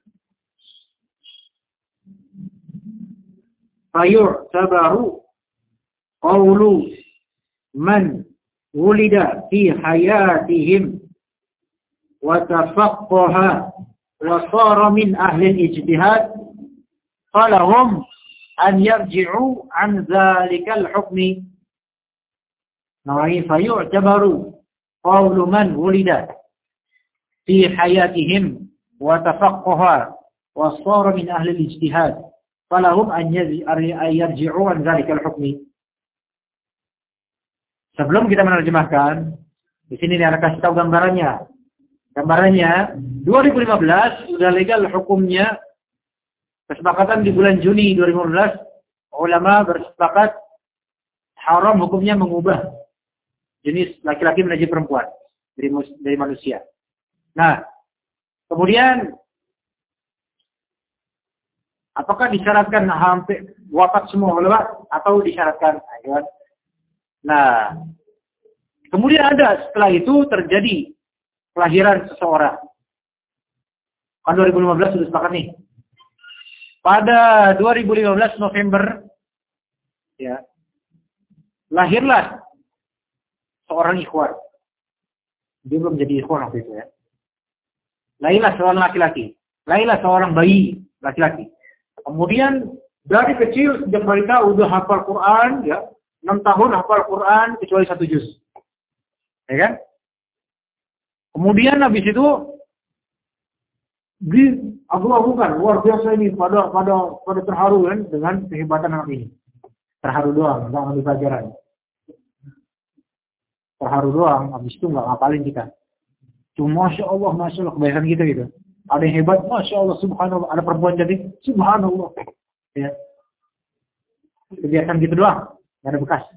Fayu'tabaru qawlu man wulida fi hayatihim wa tafaqqaha wa sara min ahli al-ijtihad falahum an yarji'u an dhalikal hukmi. Nawawi fayu'tabaru qawlu man wulida fi hayatihim wa tafaqqaha wa sara min ahli al-ijtihad falahum an yarji'u an dhalikal hukmi. Sebelum kita menerjemahkan, di sini nih ada kasih tahu gambarannya. Gambarannya dua ribu lima belas sudah legal hukumnya. Kesepakatan di bulan Juni dua ribu lima belas, ulama bersepakat haram hukumnya mengubah jenis laki-laki menjadi perempuan dari, dari manusia. Nah, kemudian apakah disyaratkan hampir wafat semua ulama atau disyaratkan? Nah, kemudian ada setelah itu terjadi kelahiran seseorang. Kan dua ribu lima belas sudah sepakat nih. Pada dua ribu lima belas November, ya, lahirlah seorang ikhwan. Dia belum jadi ikhwan waktu itu ya. Lahirlah seorang laki-laki. Lahirlah seorang bayi laki-laki. Kemudian dari kecil sejak mereka udah hafal Quran, ya, enam tahun hafal Quran kecuali satu juz, ya kan? Kemudian habis itu di agung-agungkan, luar biasa ini, pada pada pada terharu kan dengan kehebatan anak ini. Terharu doang, nggak ambil pelajaran. terharu doang, habis itu nggak ngapalin kita. Cuma Masya Allah, Masya Allah, kebiasaan kita gitu. Ada yang hebat, Masya Allah, Subhanallah. Ada perempuan jadi, Subhanallah. Ya. Kebiasaan gitu doang, nggak ada bekas.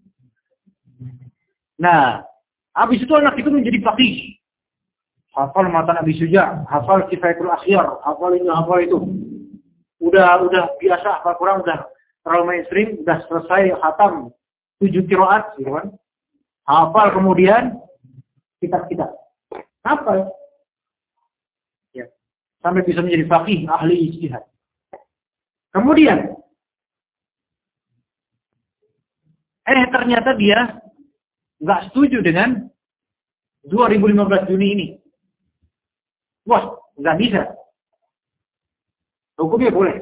Nah, habis itu anak itu menjadi faqih. Hafal matan Abi Suja, hafal Kifayatul Akhyar, hafal ini, hafal itu. Udah udah biasa, hafal Quran udah terlalu mainstream, udah selesai khatam tujuh qiraat, gitu kan. Hafal kemudian kitab-kitab. Hafal. Ya. Sampai bisa menjadi faqih, ahli ijtihad. Kemudian eh ternyata dia nggak setuju dengan dua ribu lima belas Juni ini. Wah, nggak bisa. Hukumnya boleh.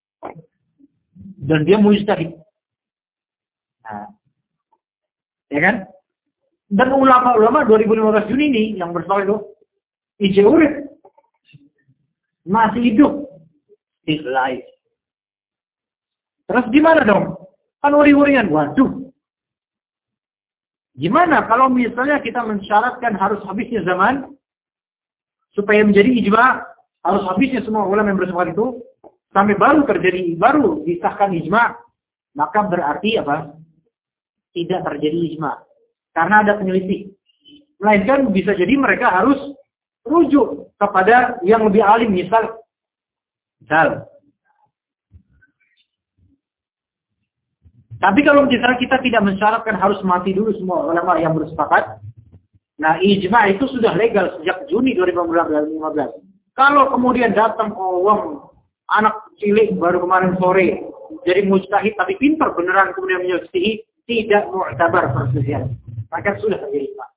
Dan dia mujtahid. Nah, ya kan? Dan ulama-ulama dua ribu lima belas Juni ini yang bersepakat itu ije urip masih hidup, still alive. Terus gimana dong? Kan uri-urian. Waduh. Gimana kalau misalnya kita mensyaratkan harus habisnya zaman supaya menjadi ijma, harus habisnya semua ulama yang bersepakat itu sampai baru terjadi, baru disahkan ijma, maka berarti apa? Tidak terjadi ijma. Karena ada penyelisih. Melainkan bisa jadi mereka harus rujuk kepada yang lebih alim, misal misal. Tapi kalau misalnya kita tidak mensyaratkan harus mati dulu semua ulama yang bersepakat, nah ijma itu sudah legal sejak Juni dua ribu lima belas. Kalau kemudian datang orang anak cilik baru kemarin sore jadi mujtahid tapi pintar beneran kemudian menyelisihi, tidak mu'tabar perselisihan, maka sudah terjadi ijma.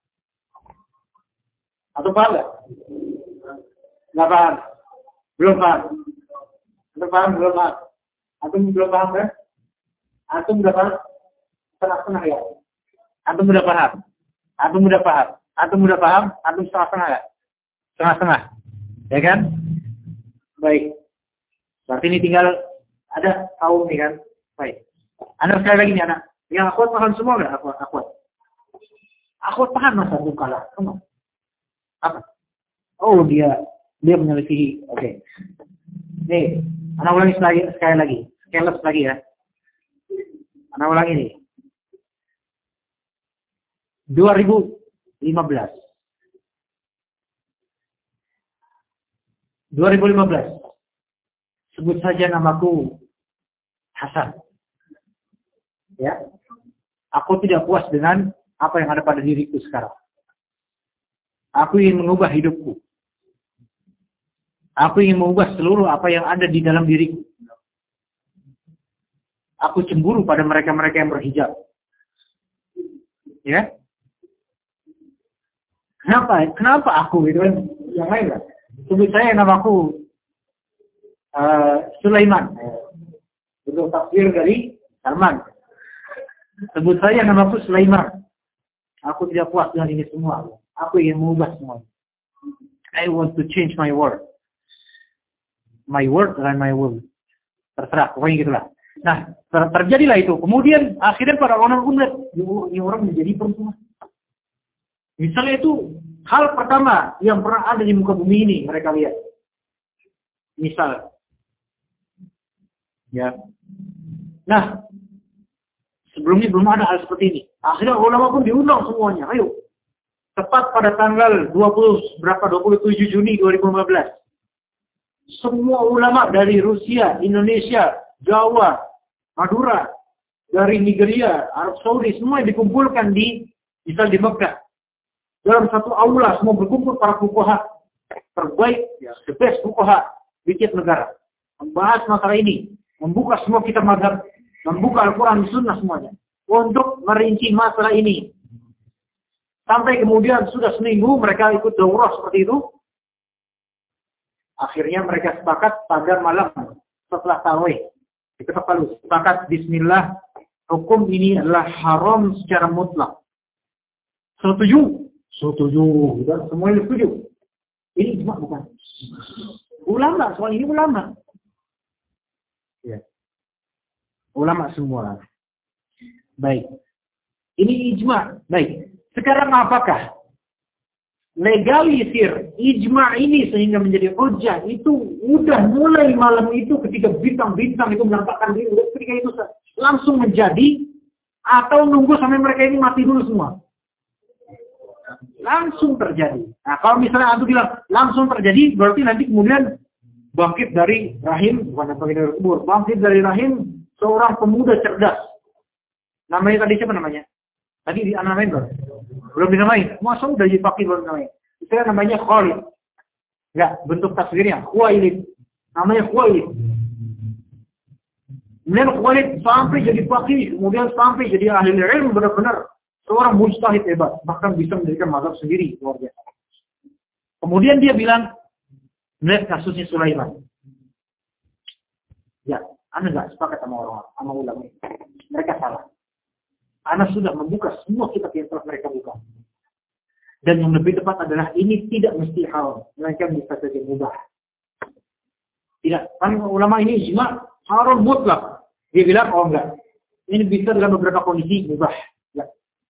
Atau paham nggak? Nggak paham? Belum paham? Belum paham? Belum paham? Atau belum paham kan? Antum udah paham? Setengah-setengah ya? Antum udah paham? Antum udah paham? Antum udah paham? Antum setengah-setengah ya? Setengah-setengah. Ya kan? Baik. Berarti ini tinggal ada kaum nih kan? Baik. Anak sekali lagi nih anak. Yang akhwat paham semua nggak? Akhwat. Akhwat. Akhwat paham masa antum kalah? Semua. Apa? Oh dia dia menyelisihi. Oke. Okay. Nih, anak ulangi sekali, sekali lagi. Sekali lagi ya. Anak ulangi nih. dua ribu lima belas. dua ribu lima belas. Sebut saja namaku Hasan. Ya. Aku tidak puas dengan apa yang ada pada diriku sekarang. Aku ingin mengubah hidupku. Aku ingin mengubah seluruh apa yang ada di dalam diriku. Aku cemburu pada mereka-mereka yang berhijab. Ya. Kenapa? Kenapa aku gitu kan? Yang lain lah. Sebut saya namaku uh, Sulaiman. Itu tafsir dari Salman. Sebut saya namaku Sulaiman. Aku tidak puas dengan ini semua. Aku ingin mengubah semua. I want to change my world. My word and my will. Terserah, pokoknya gitulah. Nah, ter terjadilah itu. Kemudian akhirnya para ulama pun lihat, ini orang menjadi perempuan. Misalnya itu hal pertama yang pernah ada di muka bumi ini mereka lihat. Misal, ya. Nah, sebelumnya belum ada hal seperti ini. Akhirnya ulama pun diundang semuanya. Ayo, tepat pada tanggal dua puluh berapa dua puluh tujuh Juni dua ribu lima belas. Semua ulama dari Rusia, Indonesia, Jawa, Madura, dari Nigeria, Arab Saudi, semua dikumpulkan di misal di Mekah. Dalam satu aula semua berkumpul para fuqaha terbaik, ya, the best fuqaha di tiap negara. Membahas masalah ini, membuka semua kitab mazhab, membuka Al-Quran, Sunnah semuanya. Untuk merinci masalah ini. Sampai kemudian sudah seminggu mereka ikut daurah seperti itu. Akhirnya mereka sepakat pada malam setelah tarawih. Kita perlu sepakat bismillah, hukum ini adalah haram secara mutlak. Setuju? Setuju. Dan semuanya setuju. Ini ijma bukan? Ulama, soal ini ulama. Ya. Ulama semua. Baik. Ini ijma. Baik. Sekarang apakah legalisir ijma' ini sehingga menjadi hujjah itu udah mulai malam itu ketika bintang-bintang itu menampakkan diri, ketika itu langsung menjadi, atau nunggu sampai mereka ini mati dulu semua? Langsung terjadi. Nah, kalau misalnya antum bilang langsung terjadi, berarti nanti kemudian bangkit dari rahim, bukan bangkit dari kubur, bangkit dari rahim seorang pemuda cerdas. Namanya tadi siapa namanya? Tadi di anamain belum? Belum dinamain. Masa udah jadi fakir belum dinamain? Istilah namanya Khalid. Enggak, bentuk tasvirnya Khuwailid. Namanya Khuwailid. Kemudian Khuwailid sampai jadi fakir, kemudian sampai jadi ahli ilmu benar-benar seorang mujtahid hebat, bahkan bisa mendirikan mazhab sendiri, luar biasa. Kemudian dia bilang, melihat kasusnya Sulaiman. Ya, Anda nggak sepakat sama orang, sama ulama. Mereka salah. Anda sudah membuka semua kitab yang telah mereka buka. Dan yang lebih tepat adalah ini tidak mesti haram, melainkan bisa saja mubah. Tidak, kan ulama ini ijma haram mutlak. Dia bilang, oh enggak. Ini bisa dalam beberapa kondisi mubah. Ya.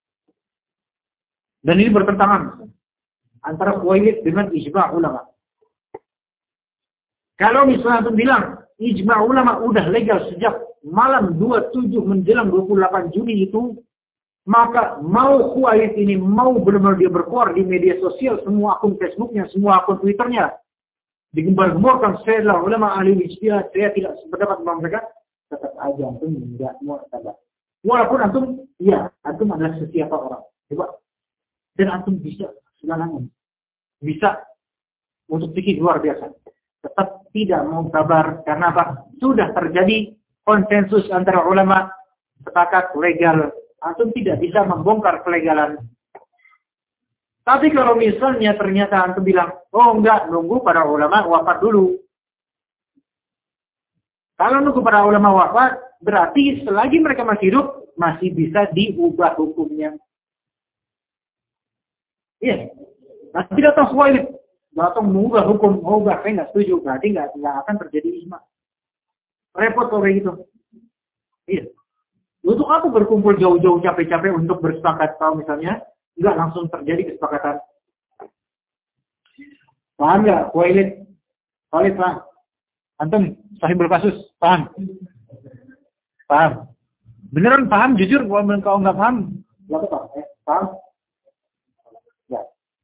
Dan ini bertentangan antara Khuwailid dengan ijma ulama. Kalau misalnya antum bilang ijma ulama udah legal sejak malam dua puluh tujuh menjelang dua puluh delapan Juni itu, maka mau Khuwailid ini mau benar-benar dia berkuar di media sosial, semua akun Facebooknya, semua akun Twitternya digembar-gemborkan, saya adalah ulama ahli ijtihad, saya tidak berpendapat dengan mereka, tetap aja antum tidak mau sabar. Walaupun antum, ya antum adalah sesiapa orang, coba. Dan antum bisa segalanya. Bisa untuk pikir luar biasa. Tetap tidak mau sabar. Karena apa? Sudah terjadi konsensus antara ulama. Sepakat legal. Antum tidak bisa membongkar kelegalan. Tapi kalau misalnya ternyata antum bilang, oh enggak, nunggu para ulama wafat dulu. Kalau nunggu para ulama wafat, berarti selagi mereka masih hidup, masih bisa diubah hukumnya. Iya, nanti datang Khuwailid, datang mengubah hukum, mengubah, saya nggak setuju, berarti nggak nggak akan terjadi ijma. Repot kalau kayak gitu. Iya. Untuk apa berkumpul jauh-jauh capek-capek untuk bersepakat, kalau misalnya nggak langsung terjadi kesepakatan. Paham nggak, Khuwailid? Khuwailid paham? Antum sahibul kasus, paham? Paham? Beneran paham? Jujur, kalau nggak paham, nggak apa-apa. Eh, paham? Ya.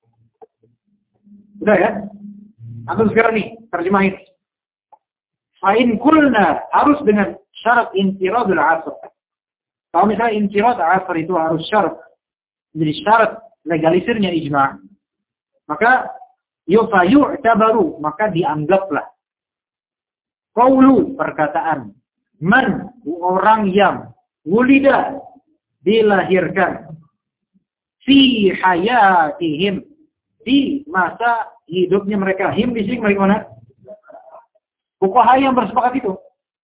Udah ya? Antum sekarang nih, terjemahin. Fa'in kulna, harus dengan syarat intiradul asr. Kalau misalnya intirad asr itu harus syarat. Jadi syarat legalisirnya ijma'. Maka yufayu' tabaru, maka dianggaplah. Qaulu, perkataan. Man, orang yang wulida, dilahirkan. Fi hayatihim, di masa hidupnya mereka. Him di sini bagaimana? Fuqaha yang bersepakat itu.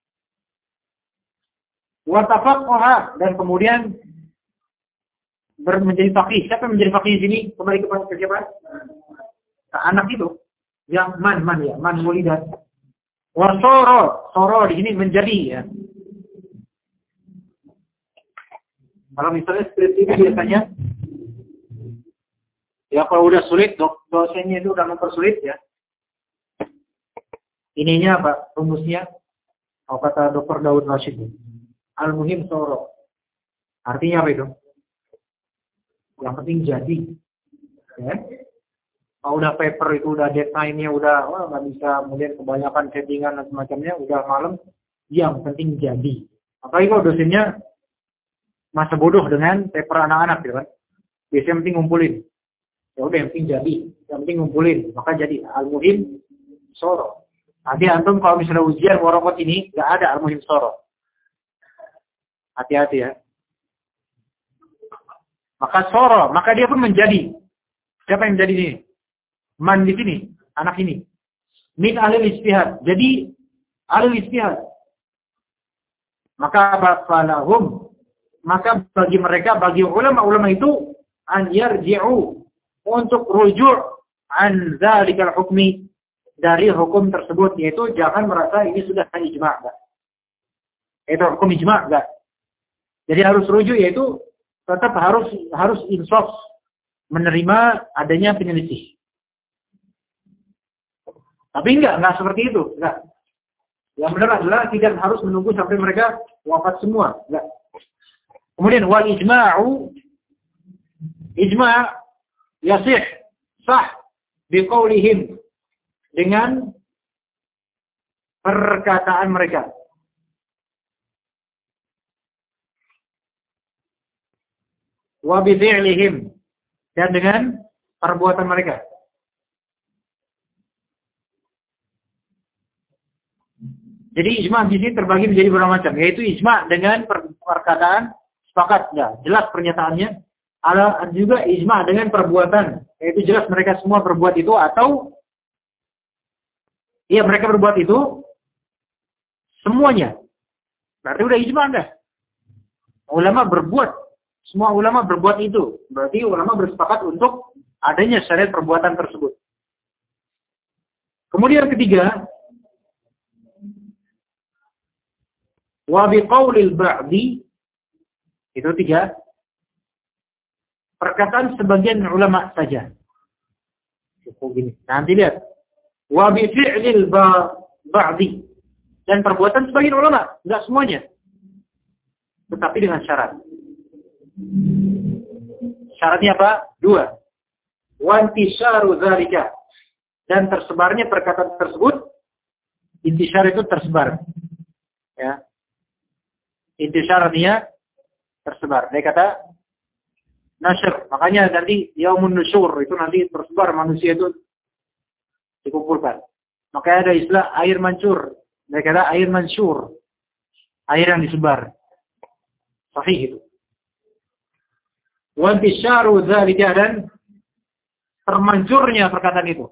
Wa tafaqaha, dan kemudian ber menjadi faqih. Siapa yang menjadi faqih di sini? Kembali kepada siapa? Nah, anak itu yang man man ya, man wulida. Wa soro, soro di sini menjadi ya. Kalau misalnya skripsi itu biasanya ya kalau udah sulit, dok, dosennya itu udah mempersulit ya. Ininya apa? Rumusnya, oh, kata dokter Daud Rashid. Al-muhim soro. Artinya apa itu? Yang penting jadi. Ya. Kalau udah paper itu udah deadline-nya udah, wah nggak bisa, kemudian kebanyakan settingan dan semacamnya, udah malam. Yang penting jadi. Apalagi kalau dosennya masa bodoh dengan paper anak-anak, gitu kan? Biasanya penting ngumpulin. Ya udah yang penting jadi, yang penting ngumpulin, maka jadi al-muhim soro. Nanti antum kalau misalnya ujian warokot ini nggak ada al-muhim soro. Hati-hati ya. Maka soro, maka dia pun menjadi. Siapa yang menjadi ini? Man di sini, anak ini. Min ahli ijtihad. Jadi ahli ijtihad. Maka apa falahum? Maka bagi mereka, bagi ulama-ulama itu an yarji'u, untuk rujuk an dzalikal hukmi, dari hukum tersebut, yaitu jangan merasa ini sudah ijma', enggak. Itu hukum ijma', enggak. Jadi harus rujuk, yaitu tetap harus harus insaf, menerima adanya penyelisih. Tapi enggak, enggak seperti itu. Enggak. Yang benar adalah tidak harus menunggu sampai mereka wafat semua. Enggak. Kemudian wal ijma'u, ijma' yasih, sah biqaulihim, dengan perkataan mereka. Wa bi fi'lihim, dan dengan perbuatan mereka. Jadi ijma' di sini terbagi menjadi beberapa macam, yaitu ijma' dengan perkataan sepakat, ya, jelas pernyataannya. Ada juga ijma' dengan perbuatan, yaitu jelas mereka semua berbuat itu, atau iya mereka berbuat itu semuanya. Berarti udah ijma' dah. Ulama berbuat, semua ulama berbuat itu. Berarti ulama bersepakat untuk adanya syariat perbuatan tersebut. Kemudian yang ketiga, wa biqaulil ba'di, itu tiga, perkataan sebagian ulama saja. Begini. Nanti lihat. Wa bi fi'lil ba'di, dan perbuatan sebagian ulama, enggak semuanya. Tetapi dengan syarat. Syaratnya apa? Dua. Wa intisyaru dzalika, dan tersebarnya perkataan tersebut. Intisyar itu tersebar. Ya. Intisyar artinya tersebar. Dia kata nasyr. Makanya nanti yaumun nusyur, itu nanti tersebar manusia itu dikumpulkan. Makanya ada istilah air mancur. Dia kata air mansur. Air yang disebar. Sahih itu. Wa intisyaru dzalika, dan termancurnya perkataan itu.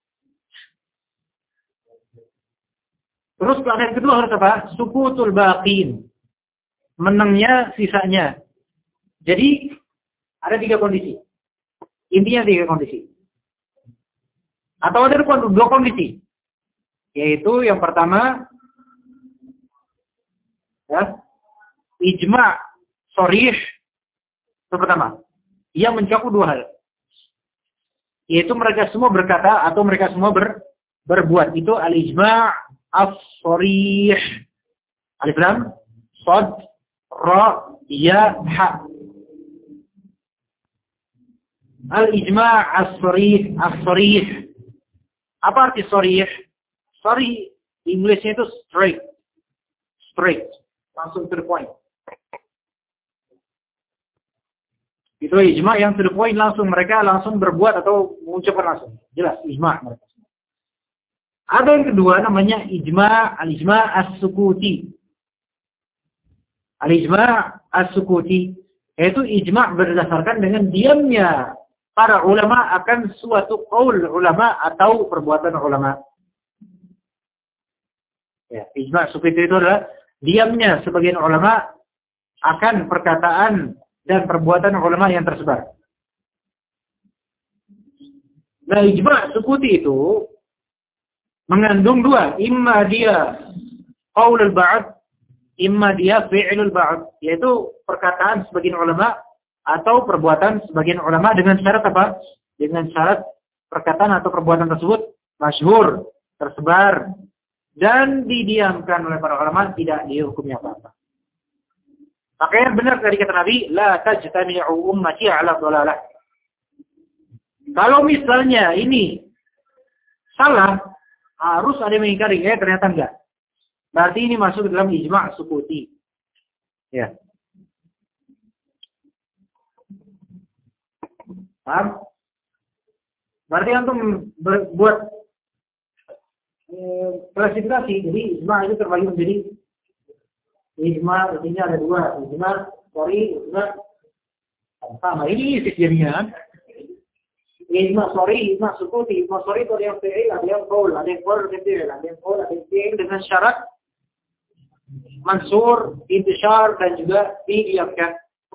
Terus keadaan kedua harus apa? Sukutul baqin. Menangnya sisanya. Jadi ada tiga kondisi. Intinya tiga kondisi. Atau ada dua kondisi. Yaitu yang pertama, ya, ijma' sharih. Itu pertama. Yang mencakup dua hal. Yaitu mereka semua berkata atau mereka semua ber, berbuat. Itu al-ijma' as-sharih. Alif lam, shad, ra, ya, ha. Al-ijma' as-sharih, as-sharih. Apa arti sharih? Sharih Inggrisnya itu straight. Straight. Langsung to the point. Itu ijma' yang to the point, langsung mereka langsung berbuat atau mengucapkan langsung. Jelas ijma' mereka. Ada yang kedua namanya ijma' al-ijma' as-sukuti. Al-ijma' as-sukuti, yaitu ijma' berdasarkan dengan diamnya para ulama akan suatu qaul ulama atau perbuatan ulama. Ya, ijma' as-sukuti itu adalah diamnya sebagian ulama akan perkataan dan perbuatan ulama yang tersebar. Nah, ijma' as-sukuti itu mengandung dua, imma dia qaulul ba'd, imma dia fi'lul ba'd, yaitu perkataan sebagian ulama atau perbuatan sebagian ulama dengan syarat apa? Dengan syarat perkataan atau perbuatan tersebut masyhur, tersebar, dan didiamkan oleh para ulama, tidak dihukumi apa-apa. Makanya benar dari kata Nabi, la tajtami'u ummati 'ala dhalalah. Kalau misalnya ini salah, harus ada yang mengingkari, eh ternyata enggak. Berarti ini masuk dalam ijma' sukuti. Ya. Paham? Berarti antum berbuat eh, klasifikasi, jadi ijma' itu terbagi menjadi ijma', artinya ada dua, ijma' sorry, ijma' sama. Ini sistemnya kan? Ijma' sorry, ijma' sukuti. Ijma' sorry itu ada yang fi'il, ada yang qaul, ada yang qaul, ada yang fi'il, ada yang qaul, ada yang fi'il dengan syarat mansur, intisyar, dan juga didiamkan.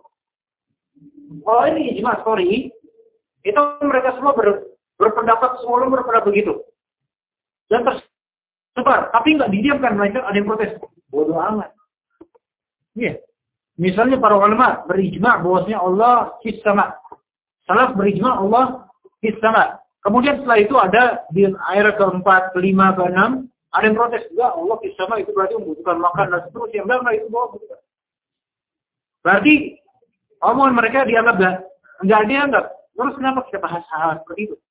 Oh ini ijma' sorry, itu mereka semua ber, berpendapat, semua orang berpendapat begitu. Dan tersebar, tapi nggak didiamkan, mereka ada yang protes. Bodoh amat. Iya. Misalnya para ulama berijma' bahwasanya Allah fis sama. Salaf berijma Allah fis sama. Kemudian setelah itu ada di ayat keempat, kelima, keenam, ada yang protes juga Allah fis sama itu berarti membutuhkan makan dan seterusnya. Enggak, enggak itu bohong. Berarti omongan mereka dianggap enggak? Enggak dianggap. Terus kenapa kita bahas hal seperti itu?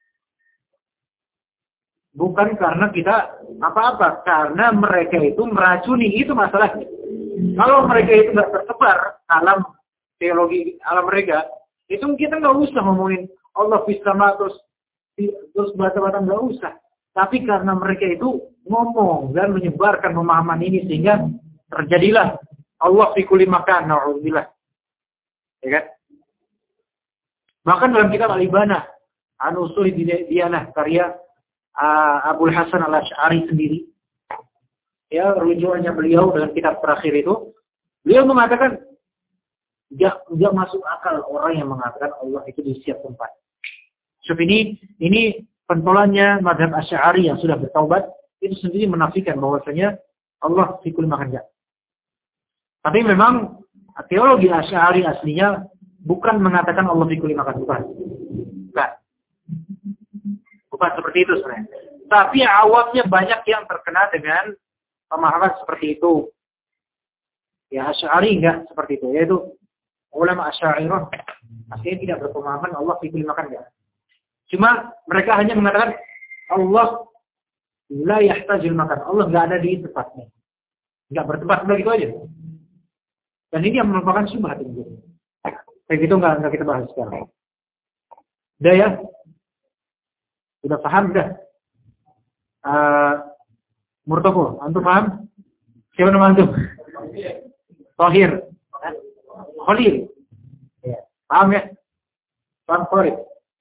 Bukan karena kita apa-apa, karena mereka itu meracuni, itu masalahnya. Kalau mereka itu nggak tersebar alam teologi alam mereka, itu kita nggak usah ngomongin Allah fisama terus terus bata-bata, nggak usah. Tapi karena mereka itu ngomong dan menyebarkan pemahaman ini sehingga terjadilah Allah fi kulli makan, na'udzubillah. Ya kan? Bahkan dalam kitab Al-Ibanah, An-Usul Diyanah karya Uh, Abul Hasan Al-Asy'ari sendiri, ya rujukannya beliau dengan kitab terakhir itu, beliau mengatakan tidak tidak masuk akal orang yang mengatakan Allah itu di setiap tempat. So ini ini pentolannya mazhab Asy'ari yang sudah bertaubat itu sendiri menafikan bahwasanya Allah fi kulli makan. Tapi memang teologi Asy'ari aslinya bukan mengatakan Allah fi kulli makan, bukan. Bukan. Bukan seperti itu sebenarnya. Tapi awamnya banyak yang terkena dengan pemahaman seperti itu. Ya Asy'ari enggak seperti itu. Yaitu ulama Asy'ariyah aslinya tidak berpemahaman Allah fi kulli makan enggak. Cuma mereka hanya mengatakan Allah la yahtajul makan. Allah enggak ada di tempatnya. Enggak bertempat, udah gitu aja. Dan ini yang merupakan syubhat itu. Kayak gitu enggak enggak kita bahas sekarang. Udah ya? Sudah paham dah? Uh, Murtoko, antum paham? Siapa nama antum? Tohir. Khalil. Ya. Paham ya? Paham Khalil?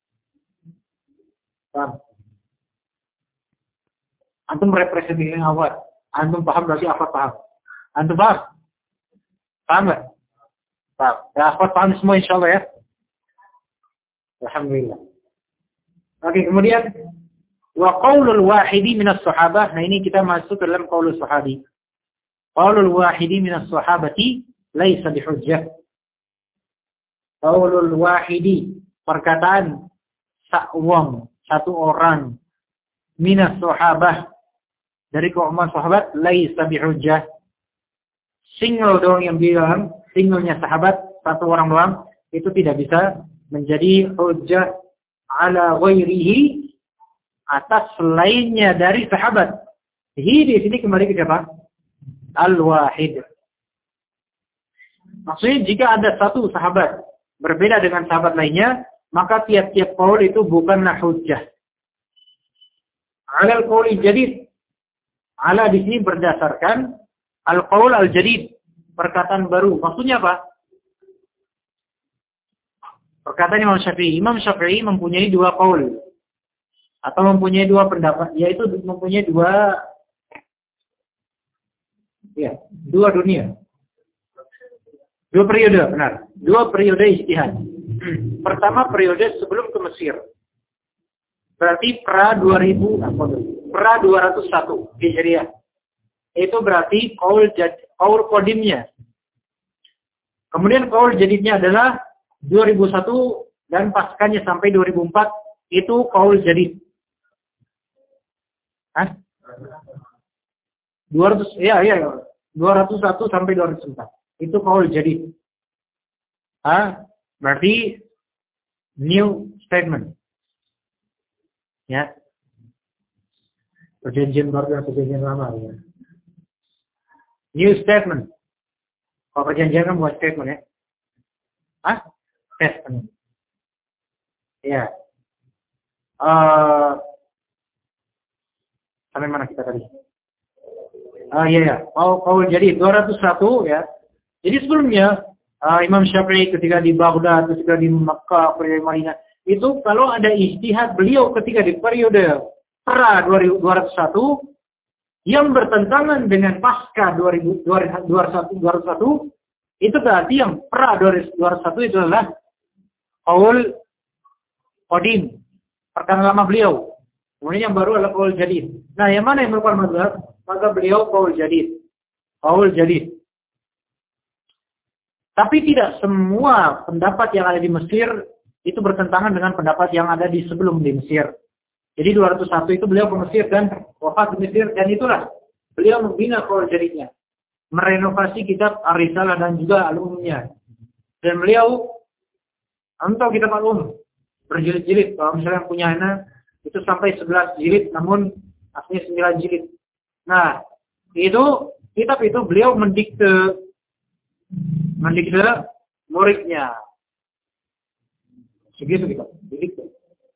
Paham. Antum representasi awal. Antum paham berarti apa paham? Antum paham? Paham nggak? Paham. Ya, akhwat paham semua insyaallah ya. Alhamdulillah. Oke, kemudian wa qaulul wahidi minas sahabah. Nah, ini kita masuk ke dalam qaulul sahabi. Qaulul wahidi minas sahabati laisa bihujjah. Qaulul wahidi, perkataan sa'wam, satu orang, minas sahabah, dari kaum sahabat, laisa bihujjah. Single doang yang bilang, singlenya sahabat, satu orang doang, itu tidak bisa menjadi hujjah ala ghairihi, atas selainnya dari sahabat. Hi di sini kembali ke siapa? Al-wahid. Maksudnya jika ada satu sahabat berbeda dengan sahabat lainnya, maka tiap-tiap qaul itu bukanlah hujjah. Ala al-qauli jadid. Ala di sini berdasarkan al-qaul al-jadid, perkataan baru. Maksudnya apa? Perkataan Imam Syafi'i. Imam Syafi'i mempunyai dua qaul. Atau mempunyai dua pendapat. Yaitu mempunyai dua ya, dua dunia. Dua periode, benar. Dua periode ijtihad. Pertama periode sebelum ke Mesir. Berarti pra dua ribu, pra dua ratus satu Hijriah. Itu berarti qaul qaul qadimnya. Kemudian qaul jadidnya adalah dua ribu satu dan paskanya sampai dua ribu empat itu qaul jadid. Hah? dua ratus ya ya dua ratus satu sampai dua ratus empat. Itu qaul jadid. Ah, berarti new statement. Ya. Perjanjian baru dan perjanjian lama ya. New statement. Kalau perjanjian kan buat statement ya. Ah? Statement. Ya. Uh, sampai mana kita tadi? Ah iya ya. Oh, qaul jadi dua ratus satu ya. Jadi sebelumnya uh, Imam Syafi'i ketika di Baghdad, ketika di Makkah, periode Madinah, itu kalau ada ijtihad beliau ketika di periode pra dua ribu dua ratus satu yang bertentangan dengan pasca dua ribu dua ratus satu, itu berarti yang pra dua ribu dua ratus satu itu adalah qaul qadim, perkara lama beliau. Kemudian yang baru adalah qaul jadid. Nah, yang mana yang merupakan mazhab? Maka beliau qaul jadid. Qaul jadid. Tapi tidak semua pendapat yang ada di Mesir itu bertentangan dengan pendapat yang ada di sebelum di Mesir. Jadi dua ratus satu itu beliau ke Mesir dan wafat di Mesir, dan itulah beliau membina Qaul Jadidnya, merenovasi kitab Ar-Risalah dan juga Al-Ummiyah. Dan beliau untuk kitab Al-Um berjilid-jilid. Kalau misalnya punya anak itu sampai sebelas jilid, namun aslinya sembilan jilid. Nah, itu kitab itu beliau mendikte mendikte muridnya. Segitu kita, didikte.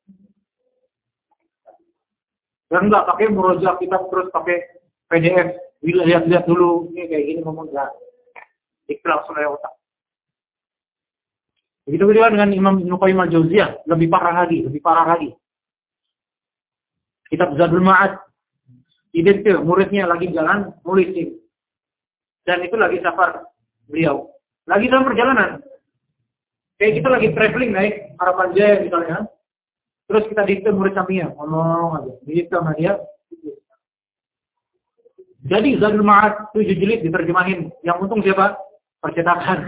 Dan enggak pakai merojak kitab terus pakai P D F. Lihat-lihat dulu, ini kayak gini ngomong enggak. Dikte langsung dari otak. Begitu juga dengan Imam Ibnu Qayyim al-Jauziyah, lebih parah lagi, lebih parah lagi. Kitab Zadul Ma'ad, identik muridnya lagi jalan, nulisin. Dan itu lagi safar beliau. Lagi dalam perjalanan. Kayak kita lagi traveling naik Harapan Jaya misalnya. Terus kita dikte murid sampingnya, ngomong aja. Dikte sama dia. Jadi Zadul Ma'ad tujuh jilid diterjemahin. Yang untung siapa? Percetakan.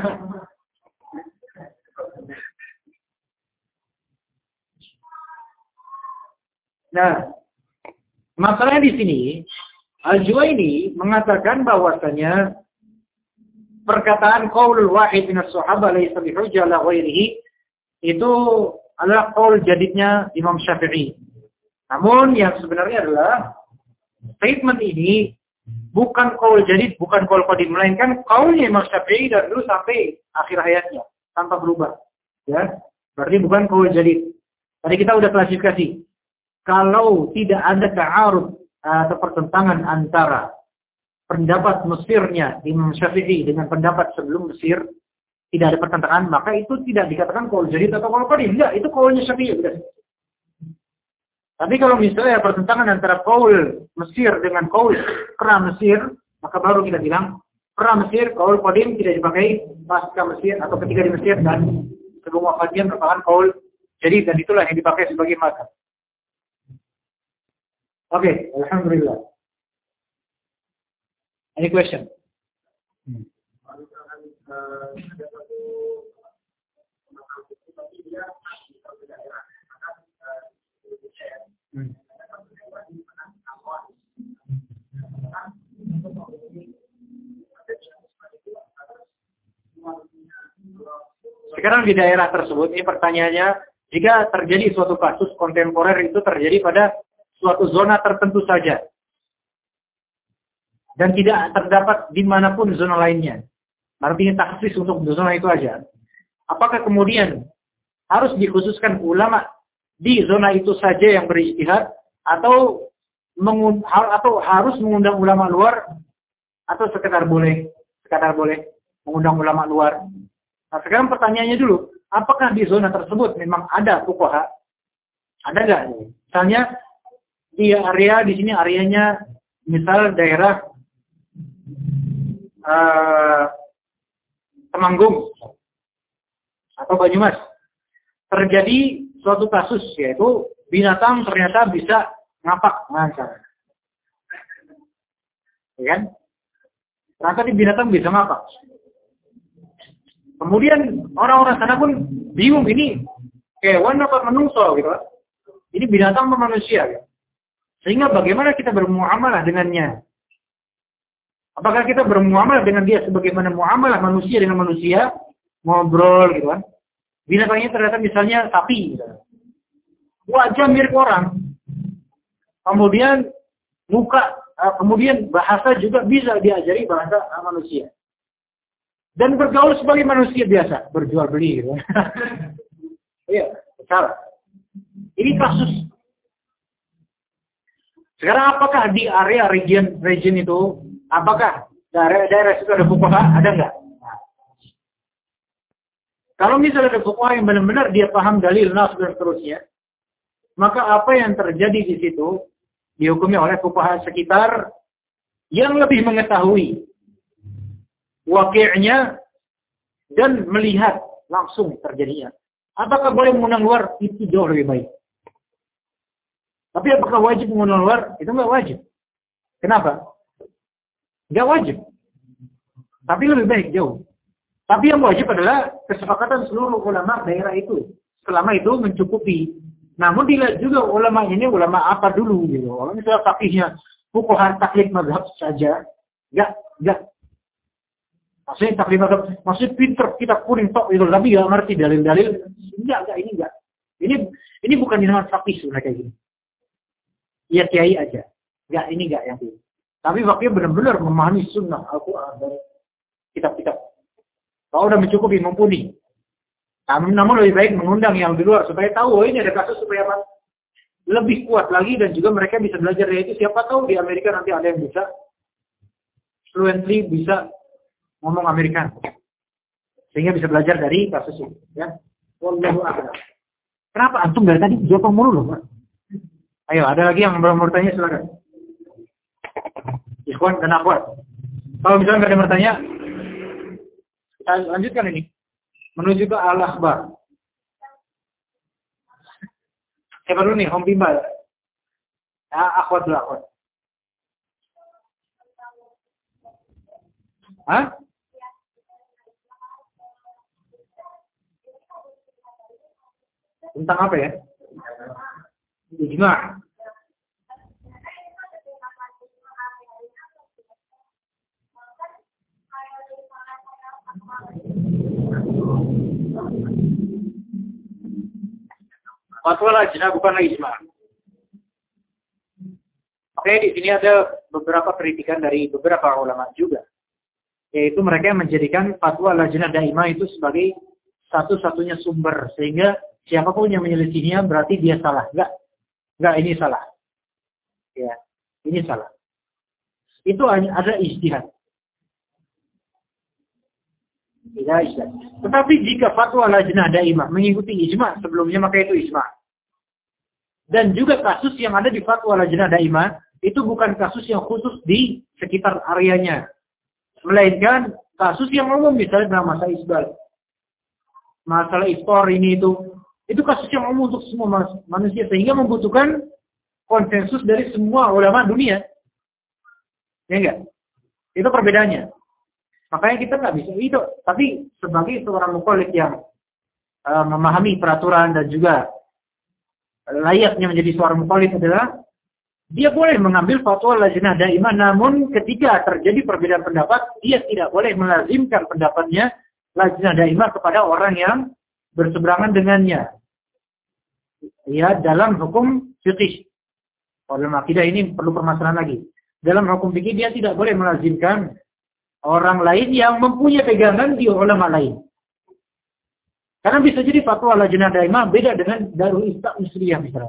Nah, masalahnya di sini, Al-Juwaini mengatakan bahwasanya perkataan qaulul wahid minas sahabah laysa bihujjah la ghairihi itu adalah qaul jadidnya Imam Syafi'i. Namun yang sebenarnya adalah statement ini bukan qaul jadid, bukan qaul qadim, melainkan qaulnya Imam Syafi'i dari dulu sampai akhir hayatnya tanpa berubah. Ya, berarti bukan qaul jadid. Tadi kita udah klasifikasi. Kalau tidak ada ta'arud atau pertentangan antara pendapat Mesirnya Imam Syafi'i dengan pendapat sebelum Mesir, tidak ada pertentangan, maka itu tidak dikatakan qaul jadid atau qaul qadim. Enggak, itu qaulnya Syafi'i. Tapi kalau misalnya pertentangan antara qaul Mesir dengan qaul pra Mesir, maka baru kita bilang pra Mesir, qaul qadim tidak dipakai pasca Mesir atau ketika di Mesir dan sebelum wafatnya merupakan qaul jadid, dan itulah yang dipakai sebagai mazhab. Oke, okay, alhamdulillah. Any question? Hmm. Hmm. Sekarang di daerah tersebut, ini pertanyaannya, jika terjadi suatu kasus kontemporer itu terjadi pada suatu zona tertentu saja dan tidak terdapat dimanapun zona lainnya, artinya taksis untuk zona itu aja, apakah kemudian harus dikhususkan ulama di zona itu saja yang berijtihad, atau mengun- atau harus mengundang ulama luar, atau sekedar boleh sekedar boleh mengundang ulama luar? Nah, sekarang pertanyaannya dulu, apakah di zona tersebut memang ada fuqaha? Ada nggak? Misalnya di area di sini areanya misal daerah uh, Temanggung atau Banyumas, terjadi suatu kasus yaitu binatang ternyata bisa ngapak, nah, ya kan? Ternyata di binatang bisa ngapak. Kemudian orang-orang sana pun bingung, ini hewan apa manusia gitu. Ini binatang apa manusia gitu. Sehingga bagaimana kita bermuamalah dengannya? Apakah kita bermuamalah dengan dia sebagaimana muamalah manusia dengan manusia, ngobrol gitu kan? Binatangnya ternyata misalnya sapi, gitu. Wajah mirip orang, kemudian muka, kemudian bahasa juga bisa diajari bahasa manusia, dan bergaul sebagai manusia biasa, berjual beli, gitu. Iya, salah. Ini kasus. Sekarang apakah di area region region itu, apakah daerah-daerah itu ada fuqaha? Ada enggak? Nah. Kalau misalnya ada fuqaha yang benar-benar dia paham dalil, nas dan seterusnya, maka apa yang terjadi di situ dihukumi oleh fuqaha sekitar yang lebih mengetahui waqi'nya dan melihat langsung terjadinya. Apakah boleh mengundang luar? Itu jauh lebih baik. Tapi apakah wajib mengundang luar? Itu nggak wajib. Kenapa? Nggak wajib. Tapi lebih baik jauh. Tapi yang wajib adalah kesepakatan seluruh ulama daerah itu. selama itu mencukupi. Namun dilihat juga ulama ini ulama apa dulu gitu. Kalau misalnya fakihnya fuqaha taklid mazhab saja, enggak, enggak. Maksudnya taklid mazhab, maksudnya pinter kita kuning tok itu, tapi enggak ngerti dalil-dalil. Enggak, enggak, ini enggak. Ini ini bukan dinamakan fakih sebenarnya kayak gini. Ya kiai aja. Enggak, ini enggak yang ini. Tapi fakih benar-benar memahami sunnah Al-Qur'an dan kitab-kitab. Kalau udah mencukupi, mumpuni. Namun, namun lebih baik mengundang yang di luar supaya tahu, oh ini ada kasus supaya apa? Lebih kuat lagi dan juga mereka bisa belajar dari itu. Siapa tahu di Amerika nanti ada yang bisa fluently bisa ngomong Amerikan. Sehingga bisa belajar dari kasus ini. Ya. Wallahu a'lam. Kenapa antum dari tadi jawab mulu loh, Pak? Ayo, ada lagi yang belum bertanya silakan. Ikhwan dan akhwat. Kalau misalnya nggak ada yang bertanya, kita lanjutkan ini. Menuju ke Al-Akhbar. Siapa dulu nih? Om Bimba. Ah, akhwat dulu, akhwat. Hah? Tentang apa ya? Ijma'. Fatwa lajnah bukanlah ijma'. Oke, di sini ada beberapa kritikan dari beberapa ulama juga. Yaitu mereka menjadikan fatwa lajnah daimah itu sebagai satu-satunya sumber. Sehingga siapapun yang menyelisihinya berarti dia salah. Enggak. Enggak, ini salah. Ya, ini salah. Itu hanya ada ijtihad. Tidak ijtihad. Tetapi jika fatwa lajnah daimah mengikuti ijma' sebelumnya, maka itu ijma'. Dan juga kasus yang ada di fatwa lajnah daimah itu bukan kasus yang khusus di sekitar areanya. Melainkan kasus yang umum, misalnya dalam masalah isbal. Masalah istor ini itu. Itu kasus yang umum untuk semua manusia. Sehingga membutuhkan konsensus dari semua ulama dunia. Ya enggak? Itu perbedaannya. Makanya kita nggak bisa itu. Tapi sebagai seorang mukallid yang uh, memahami peraturan dan juga layaknya menjadi seorang mukallid adalah dia boleh mengambil fatwa lajnah daimah, namun ketika terjadi perbedaan pendapat, dia tidak boleh melazimkan pendapatnya lajnah daimah kepada orang yang berseberangan dengannya. Ya, dalam hukum fikih. Kalau dalam akidah ini perlu permasalahan lagi. Dalam hukum fikih dia tidak boleh melazimkan orang lain yang mempunyai pegangan di ulama lain. Karena bisa jadi fatwa lajnah daimah beda dengan Darul Ifta Musriyah misalnya.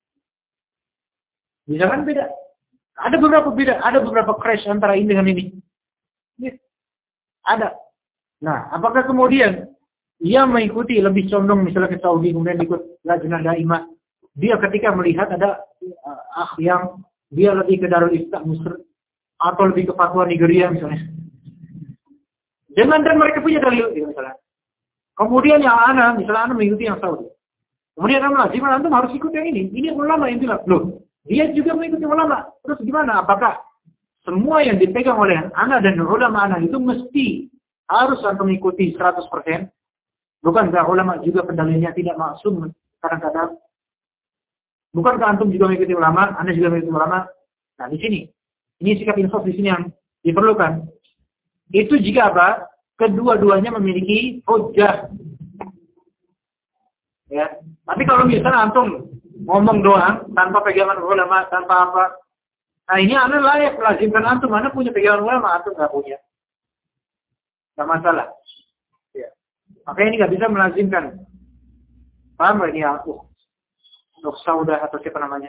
Misalkan beda. Ada beberapa beda, ada beberapa crash antara ini dengan ini. Ya. Ada. Nah, apakah kemudian dia mengikuti lebih condong misalnya ke Saudi kemudian ikut lajnah daimah? Dia ketika melihat ada uh, ah yang dia lebih ke Darul Ifta Musriyah atau lebih ke fatwa Nigeria misalnya. Dengan dan mereka punya dalil misalnya. Kemudian yang ana, misalnya ana mengikuti yang Saudi. Kemudian ana lazim antum harus ikut yang ini. Ini ulama yang bilang, loh, dia juga mengikuti ulama. Terus gimana? Apakah semua yang dipegang oleh ana dan ulama ana itu mesti harus antum mengikuti seratus persen? Bukankah ulama juga pendalilnya tidak maksum kadang-kadang? Bukankah antum juga mengikuti ulama, ana juga mengikuti ulama? Nah, di sini. Ini sikap insaf di sini yang diperlukan. Itu jika apa? Kedua-duanya memiliki hujjah. Ya. Tapi kalau misalnya antum ngomong doang tanpa pegangan ulama, tanpa apa, nah ini anda layak melazimkan antum, anda punya pegangan ulama, antum nggak punya, nggak masalah. Ya. Makanya ini nggak bisa melazimkan. Paham nggak ini ya? Uh, untuk saudah atau siapa namanya?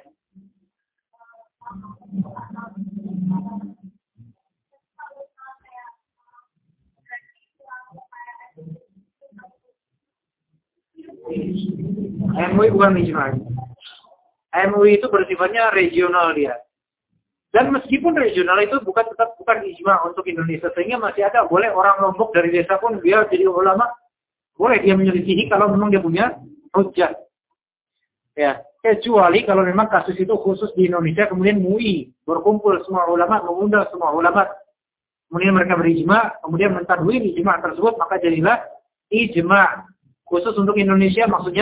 M U I bukan ijma'. M U I itu bersifatnya regional dia. Dan meskipun regional itu bukan tetap bukan ijma' untuk Indonesia, sehingga masih ada boleh orang Lombok dari desa pun dia jadi ulama, boleh dia menyelisihi kalau memang dia punya hujjah. Ya, kecuali kalau memang kasus itu khusus di Indonesia, kemudian M U I berkumpul semua ulama, mengundang semua ulama, kemudian mereka berijma', kemudian mentadwin ijma' tersebut, maka jadilah ijma' khusus untuk Indonesia, maksudnya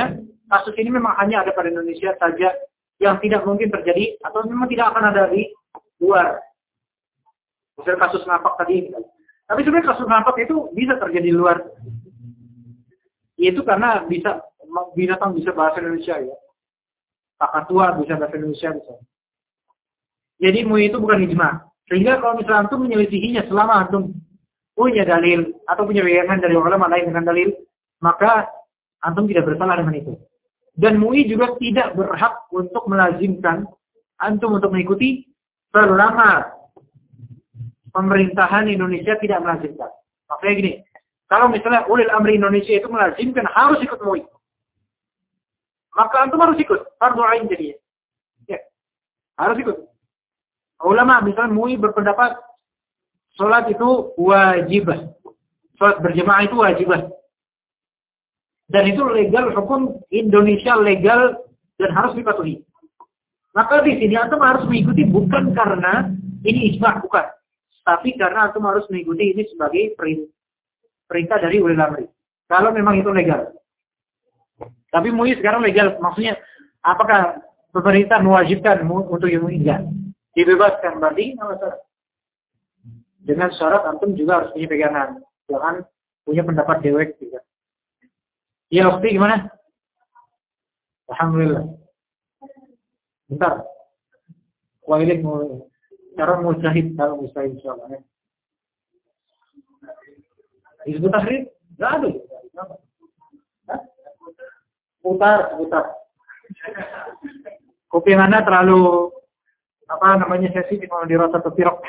kasus ini memang hanya ada pada Indonesia saja yang tidak mungkin terjadi atau memang tidak akan ada di luar. Misalnya kasus ngapak tadi. Tapi sebenarnya kasus ngapak itu bisa terjadi di luar. Itu karena bisa binatang bisa bahasa Indonesia ya. Kakatua bisa bahasa Indonesia bisa. Jadi M U I itu bukan ijma. Sehingga kalau misalnya antum menyelisihinya selama antum punya dalil atau punya keyakinan dari ulama lain dengan dalil, maka antum tidak bersalah dengan itu. Dan M U I juga tidak berhak untuk melazimkan antum untuk mengikuti selama pemerintahan Indonesia tidak melazimkan. Maksudnya gini, kalau misalnya ulil amri Indonesia itu melazimkan harus ikut M U I, maka antum harus ikut. Fardhu ain jadinya. Ya, harus ikut. Ulama misalnya M U I berpendapat sholat itu wajibah. Sholat berjamaah itu wajibah. Dan itu legal, hukum Indonesia legal dan harus dipatuhi. Maka di sini antum harus mengikuti bukan karena ini ijma, bukan. Tapi karena antum harus mengikuti ini sebagai perintah dari ulil amri. Kalau memang itu legal. Tapi M U I sekarang legal, maksudnya apakah pemerintah mewajibkan untuk M U I? Enggak. Dibebaskan, berarti dengan syarat antum juga harus punya pegangan. Jangan punya pendapat dewek juga. Iya, Ukti gimana? Alhamdulillah. Bentar. Wailik mau cara mujahid kalau mustahil insyaallah. Hizbut Tahrir? Enggak ada. Putar, putar. Kupingannya terlalu apa namanya sesi di mau dirasa terpirok.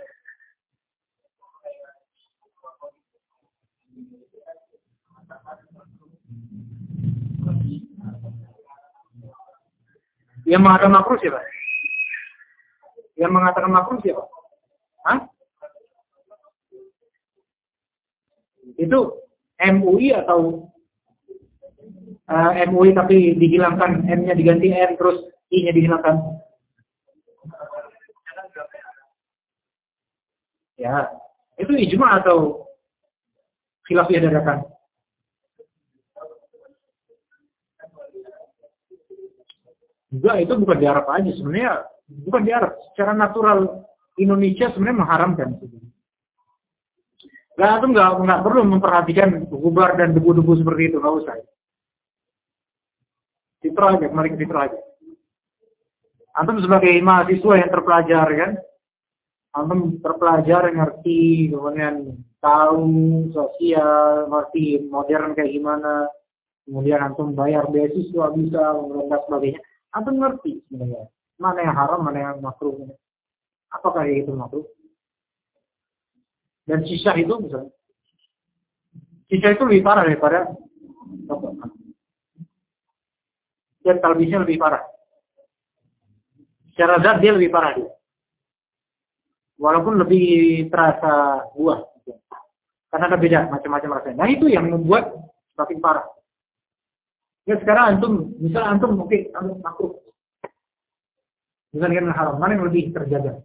Yang mengatakan makruh siapa? Yang mengatakan makruh siapa? Hah? Itu M U I atau uh, M U I tapi dihilangkan M-nya diganti N terus I-nya dihilangkan? Ya, itu ijma atau khilafiyah dadakan? Juga itu bukan di Arab aja sebenarnya, bukan di Arab. Secara natural Indonesia sebenarnya mengharamkan. Gak, itu nggak nggak perlu memperhatikan gubar dan debu-debu seperti itu, nggak usah. Fitrah aja, mari kita fitrah aja. Antum sebagai mahasiswa yang terpelajar kan, antum terpelajar ngerti, kemudian tahu sosial, ngerti modern kayak gimana, kemudian antum bayar beasiswa bisa, dan sebagainya. Antum ngerti sebenarnya mana yang haram, mana yang makruh. Apakah itu makruh? Dan sisa itu misalnya, sisa itu lebih parah daripada dan talbisnya lebih parah. Secara zat dia lebih parah dia. Walaupun lebih terasa buah. Karena ada beda macam-macam rasanya. Nah itu yang membuat semakin parah. Ya sekarang antum, misalnya antum mungkin antum makruh. Misalnya haram, mana yang lebih terjaga?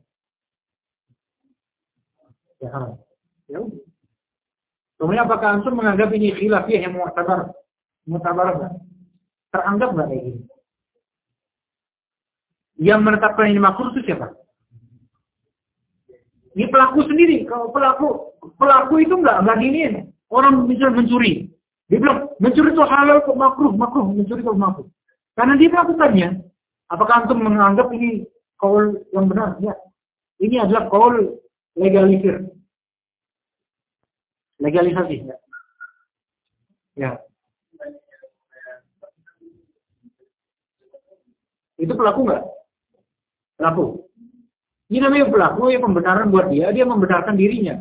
Ya haram. Ya udah. Kemudian apakah antum menganggap ini khilafiyah yang mu'tabar? Mu'tabar enggak? Teranggap enggak kayak gini? Yang menetapkan ini makruh itu siapa? Ini pelaku sendiri. Kalau pelaku pelaku itu enggak enggak gini. Orang bisa mencuri. Dia bilang mencuri itu halal kok makruh, makruh mencuri itu makruh. Karena dia melakukannya. Apakah antum menganggap ini kaul yang benar? Ya. Ini adalah kaul legalisir. Legalisasi. Ya. Ya. Itu pelaku enggak? Pelaku. Ini namanya pelaku yang pembenaran buat dia, dia membenarkan dirinya.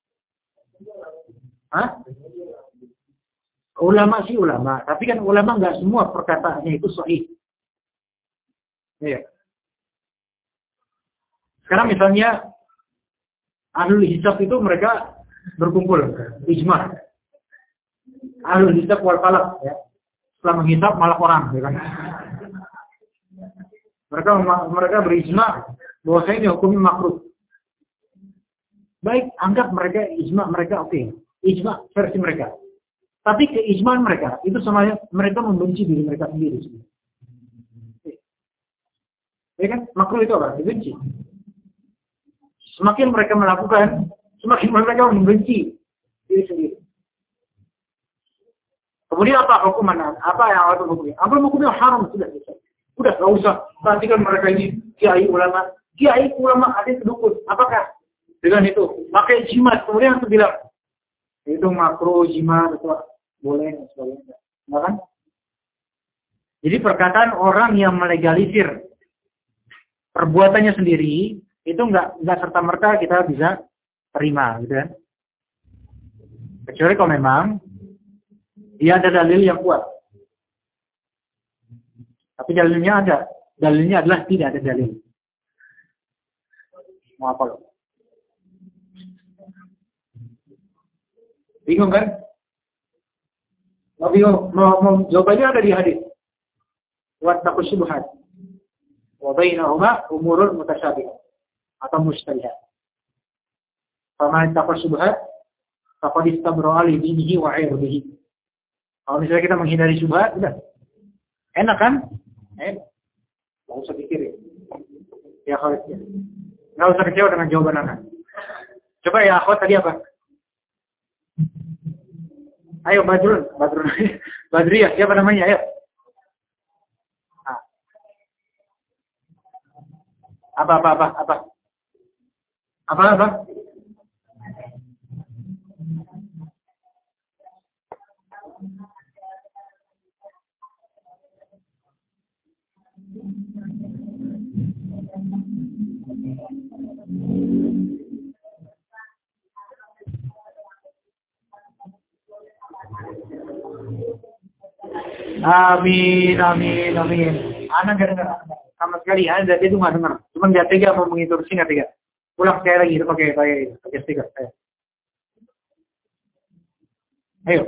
Hah? Ulama sih ulama, tapi kan ulama enggak semua perkataannya itu sahih. Iya. Sekarang misalnya ahlul hisab itu mereka berkumpul, ijma. Ahlul hisab wal falak ya. Setelah menghisab malah orang, ya kan? Mereka mereka berijma bahwa ini hukumnya makruh. Baik, anggap mereka ijma mereka oke. Okay. Ijma versi mereka. Tapi keijmaan mereka, itu semuanya mereka membenci diri mereka sendiri. Ya kan? Makruh itu apa? Dibenci. Semakin mereka melakukan, semakin mereka membenci diri sendiri. Kemudian apa hukuman? Apa yang harus hukumnya? Apa hukumnya haram sudah bisa. Udah nggak usah perhatikan mereka ini kiai ulama, kiai ulama ada dukun. Apakah dengan itu pakai jimat kemudian aku bilang itu makruh jimat itu boleh dan sebagainya, enggak kan? Jadi perkataan orang yang melegalisir perbuatannya sendiri itu enggak enggak serta merta kita bisa terima, gitu kan? Kecuali kalau memang dia ada dalil yang kuat. Tapi dalilnya ada, dalilnya adalah tidak ada dalil. Mau apa lo? Bingung kan? Mau bingung, mau, mau jawabannya ada di hadis. Wattaqus syubhat. Wa bainahuma umurun mutasyabihat atau mushtabihat. Faman taqus syubhat faqad istabra'a li dinihi wa 'irdihi. Kalau misalnya kita menghindari syubhat, udah. Enak kan? Enak. Enggak usah pikirin. Ya Khalid. Enggak usah kecewa dengan jawaban Anda. Coba ya akhwat tadi apa? Ayo Badrun, Badrun. Badriyah, siapa namanya? Ayo. Nah. Apa apa apa apa? Apa apa? Amin, amin, amin. Anak gak dengar sama sekali. Anda dari itu nggak dengar. Cuma dia tega mau menginterupsi nggak tega. Ulang sekali lagi, pakai pakai pakai stiker. Ayo. Ayo.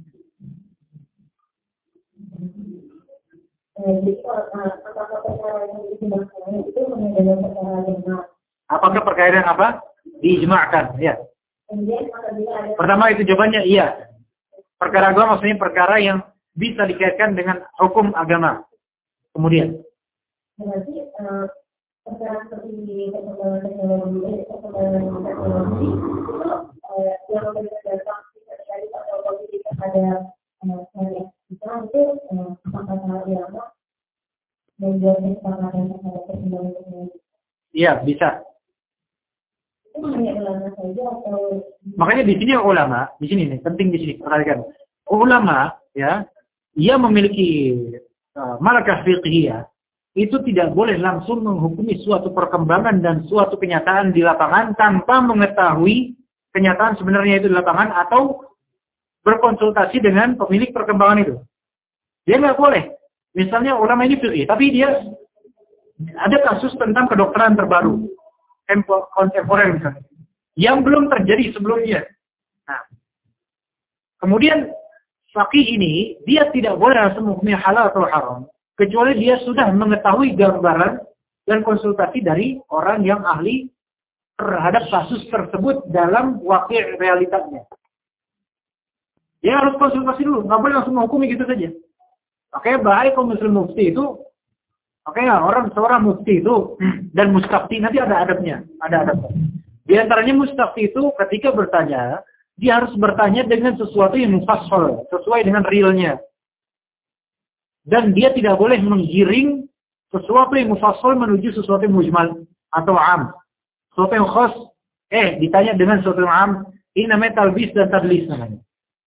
Apakah perkara yang apa? Diijma'kan, ya. Pertama itu jawabannya iya. Perkara agama maksudnya perkara yang bisa dikaitkan dengan hukum agama. Kemudian. Berarti perkara seperti ini teknologi teknologi itu yang berbeda dari teknologi kepada saya itu apakah ulama membuat kesepakatan terhadap teknologi? Iya bisa. Itu hanya ulama saja atau? Makanya di sini ulama, di sini nih penting di sini perhatikan. Ulama ya, ia memiliki uh, malakah fiqhiyah, itu tidak boleh langsung menghukumi suatu perkembangan dan suatu kenyataan di lapangan tanpa mengetahui kenyataan sebenarnya itu di lapangan atau berkonsultasi dengan pemilik perkembangan itu. Dia nggak boleh. Misalnya ulama ini fiqih, tapi dia ada kasus tentang kedokteran terbaru, kontemporer misalnya, yang belum terjadi sebelumnya. Nah, kemudian faqih ini, dia tidak boleh langsung menghukumi halal atau haram, kecuali dia sudah mengetahui gambaran dan konsultasi dari orang yang ahli terhadap kasus tersebut dalam wakil realitasnya. Dia harus konsultasi dulu, nggak boleh langsung menghukumi gitu saja. Oke, baik kalau muslim mufti itu, oke ya, orang seorang mufti itu, dan mustafti, nanti ada adabnya, ada adabnya. Di antaranya mustafti itu ketika bertanya, dia harus bertanya dengan sesuatu yang mufassal, sesuai dengan realnya. Dan dia tidak boleh menggiring sesuatu yang mufassal menuju sesuatu yang mujmal atau am. Sesuatu yang khas, eh ditanya dengan sesuatu yang am, ini namanya talbis dan tadlis namanya.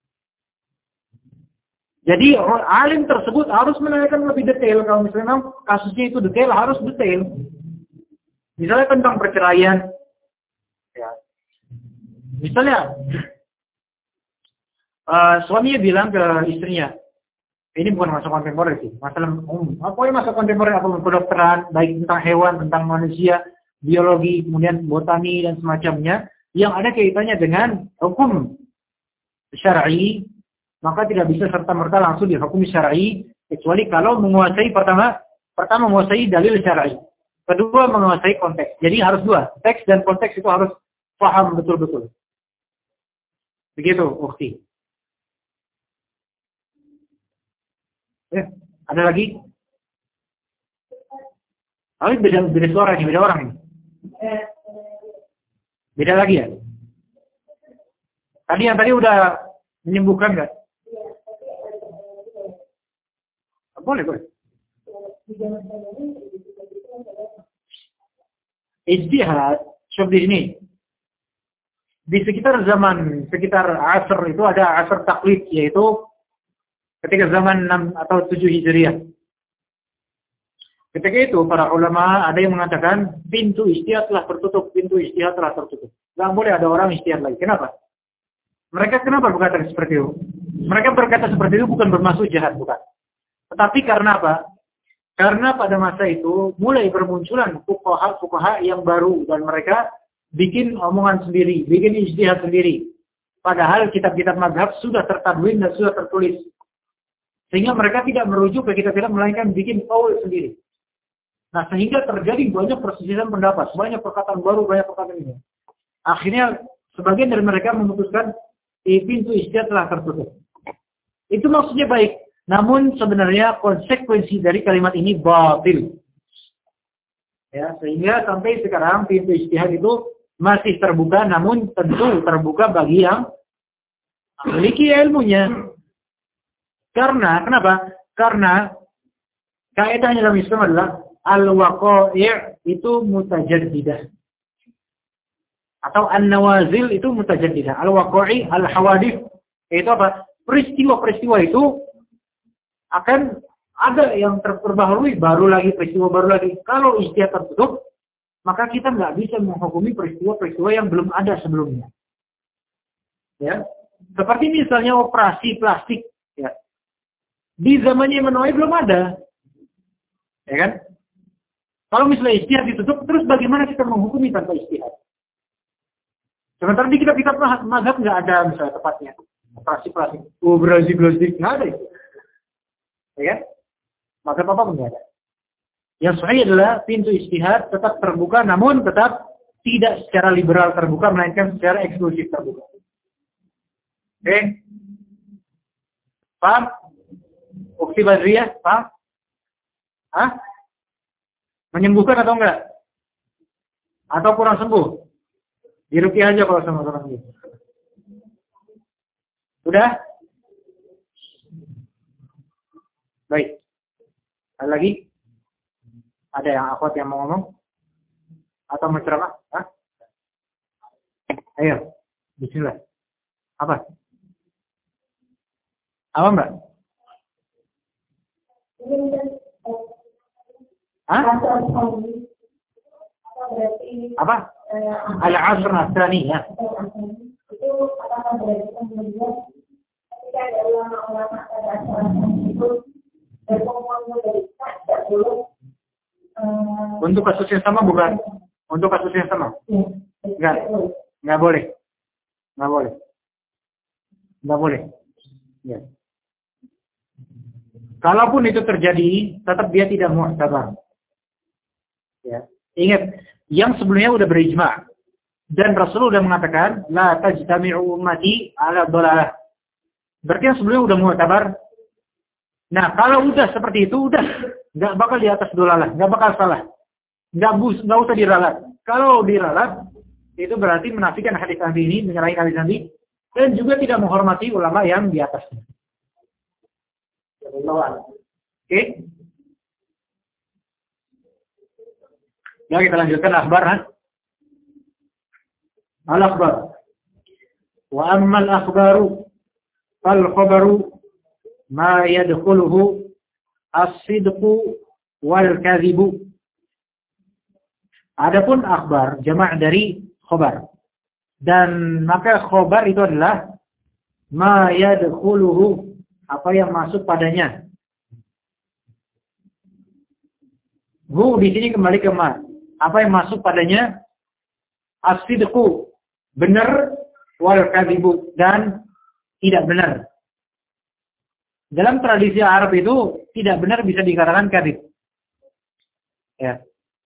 Jadi alim tersebut harus menanyakan lebih detail. Kalau misalnya kasusnya itu detail, harus detail. Misalnya tentang perceraian. Ya. Misalnya, Uh, suaminya bilang ke istrinya, ini bukan masa kontemporer sih, masalah umum. Apa yang masa kontemporer, apa kedokteran, baik tentang hewan, tentang manusia, biologi, kemudian botani dan semacamnya, yang ada kaitannya dengan hukum syar'i, maka tidak bisa serta-merta langsung dihukumi syar'i, kecuali kalau menguasai pertama, pertama menguasai dalil syar'i, kedua menguasai konteks. Jadi harus dua, teks dan konteks itu harus paham betul-betul. Begitu, ukti. Ya, ada lagi? Oh, beda, beda suara nih, beda orang ini. Beda lagi ya? Tadi yang tadi udah menyembuhkan nggak? Boleh, boleh. Ijtihad seperti ini. Di sekitar zaman, sekitar asr itu ada asr taklid, yaitu ketika zaman enam atau tujuh Hijriah. Ketika itu para ulama ada yang mengatakan pintu ijtihad telah tertutup, pintu ijtihad telah tertutup. Nggak boleh ada orang ijtihad lagi. Kenapa? Mereka kenapa berkata seperti itu? Mereka berkata seperti itu bukan bermaksud jahat, bukan. Tetapi karena apa? Karena pada masa itu mulai bermunculan fuqaha-fuqaha yang baru dan mereka bikin omongan sendiri, bikin ijtihad sendiri. Padahal kitab-kitab mazhab sudah tertadwin dan sudah tertulis. Sehingga mereka tidak merujuk ke kitab-kitab melainkan bikin qaul sendiri. Nah, sehingga terjadi banyak perselisihan pendapat, banyak perkataan baru, banyak perkataan ini. Akhirnya sebagian dari mereka memutuskan eh, pintu ijtihad telah tertutup. Itu maksudnya baik, namun sebenarnya konsekuensi dari kalimat ini batil. Ya, sehingga sampai sekarang pintu ijtihad itu masih terbuka, namun tentu terbuka bagi yang memiliki ilmunya. Karena kenapa? Karena kaidahnya dalam Islam adalah al-waqai' itu mutajaddidah. Atau an-nawazil itu mutajaddidah. Al-waqai', al-hawadith itu apa? Peristiwa-peristiwa itu akan ada yang terperbaharui, baru lagi peristiwa baru lagi. Kalau ijtihad tertutup, maka kita nggak bisa menghukumi peristiwa-peristiwa yang belum ada sebelumnya. Ya, seperti misalnya operasi plastik. Ya, di zamannya Imam Nawawi belum ada, ya kan? Kalau misalnya ijtihad ditutup, terus bagaimana kita menghukumi tanpa ijtihad? Sementara di kitab-kitab mazhab nggak ada misalnya tepatnya operasi plastik, operasi plastik nggak ada itu, ya kan? Mazhab apa pun nggak ada. Yang sahih adalah pintu ijtihad tetap terbuka, namun tetap tidak secara liberal terbuka, melainkan secara eksklusif terbuka. Oke, paham? Ukti Badriyah, paham? Hah? Menyembuhkan atau enggak? Atau kurang sembuh? Diruqyah aja kalau sama orang gitu. Sudah? Baik. Ada lagi? Ada yang akhwat yang mau ngomong? Atau mau ceramah? Hah? Ayo, bismillah. Apa? Apa mbak? Hah? Apa? Al-asr ats-tsani ya. Itu apakah berarti kemudian ketika ada ulama-ulama pada asal itu berkumpul dari tidak boleh. Untuk kasus yang sama bukan? Untuk kasus yang sama? Enggak. Enggak boleh. Enggak boleh. Enggak boleh. Ya. Kalaupun itu terjadi, tetap dia tidak mu'tabar. Ya. Ingat, yang sebelumnya udah berijma. Dan Rasul udah mengatakan, la tajtami'u ummati ala dhalalah. Berarti yang sebelumnya udah mu'tabar. Nah, kalau udah seperti itu, udah nggak bakal di atas dhalalah, nggak bakal salah. Nggak bus, nggak usah diralat. Kalau diralat, itu berarti menafikan hadis Nabi ini, menyalahi hadis Nabi, dan juga tidak menghormati ulama yang di atasnya. Oke? Okay? Ya, kita lanjutkan akhbar, ha? Al-akhbar. Wa ammal akhbaru fal khabaru ma yadkhuluhu as-sidqu wal kadhibu. Adapun akhbar jama' dari khabar. Dan maka khabar itu adalah ma yadkhuluhu, apa yang masuk padanya. Hu di sini kembali ke ma. Apa yang masuk padanya? As-sidqu, benar, wal kadhibu, dan tidak benar. Dalam tradisi Arab itu tidak benar bisa dikatakan kadhib. Ya.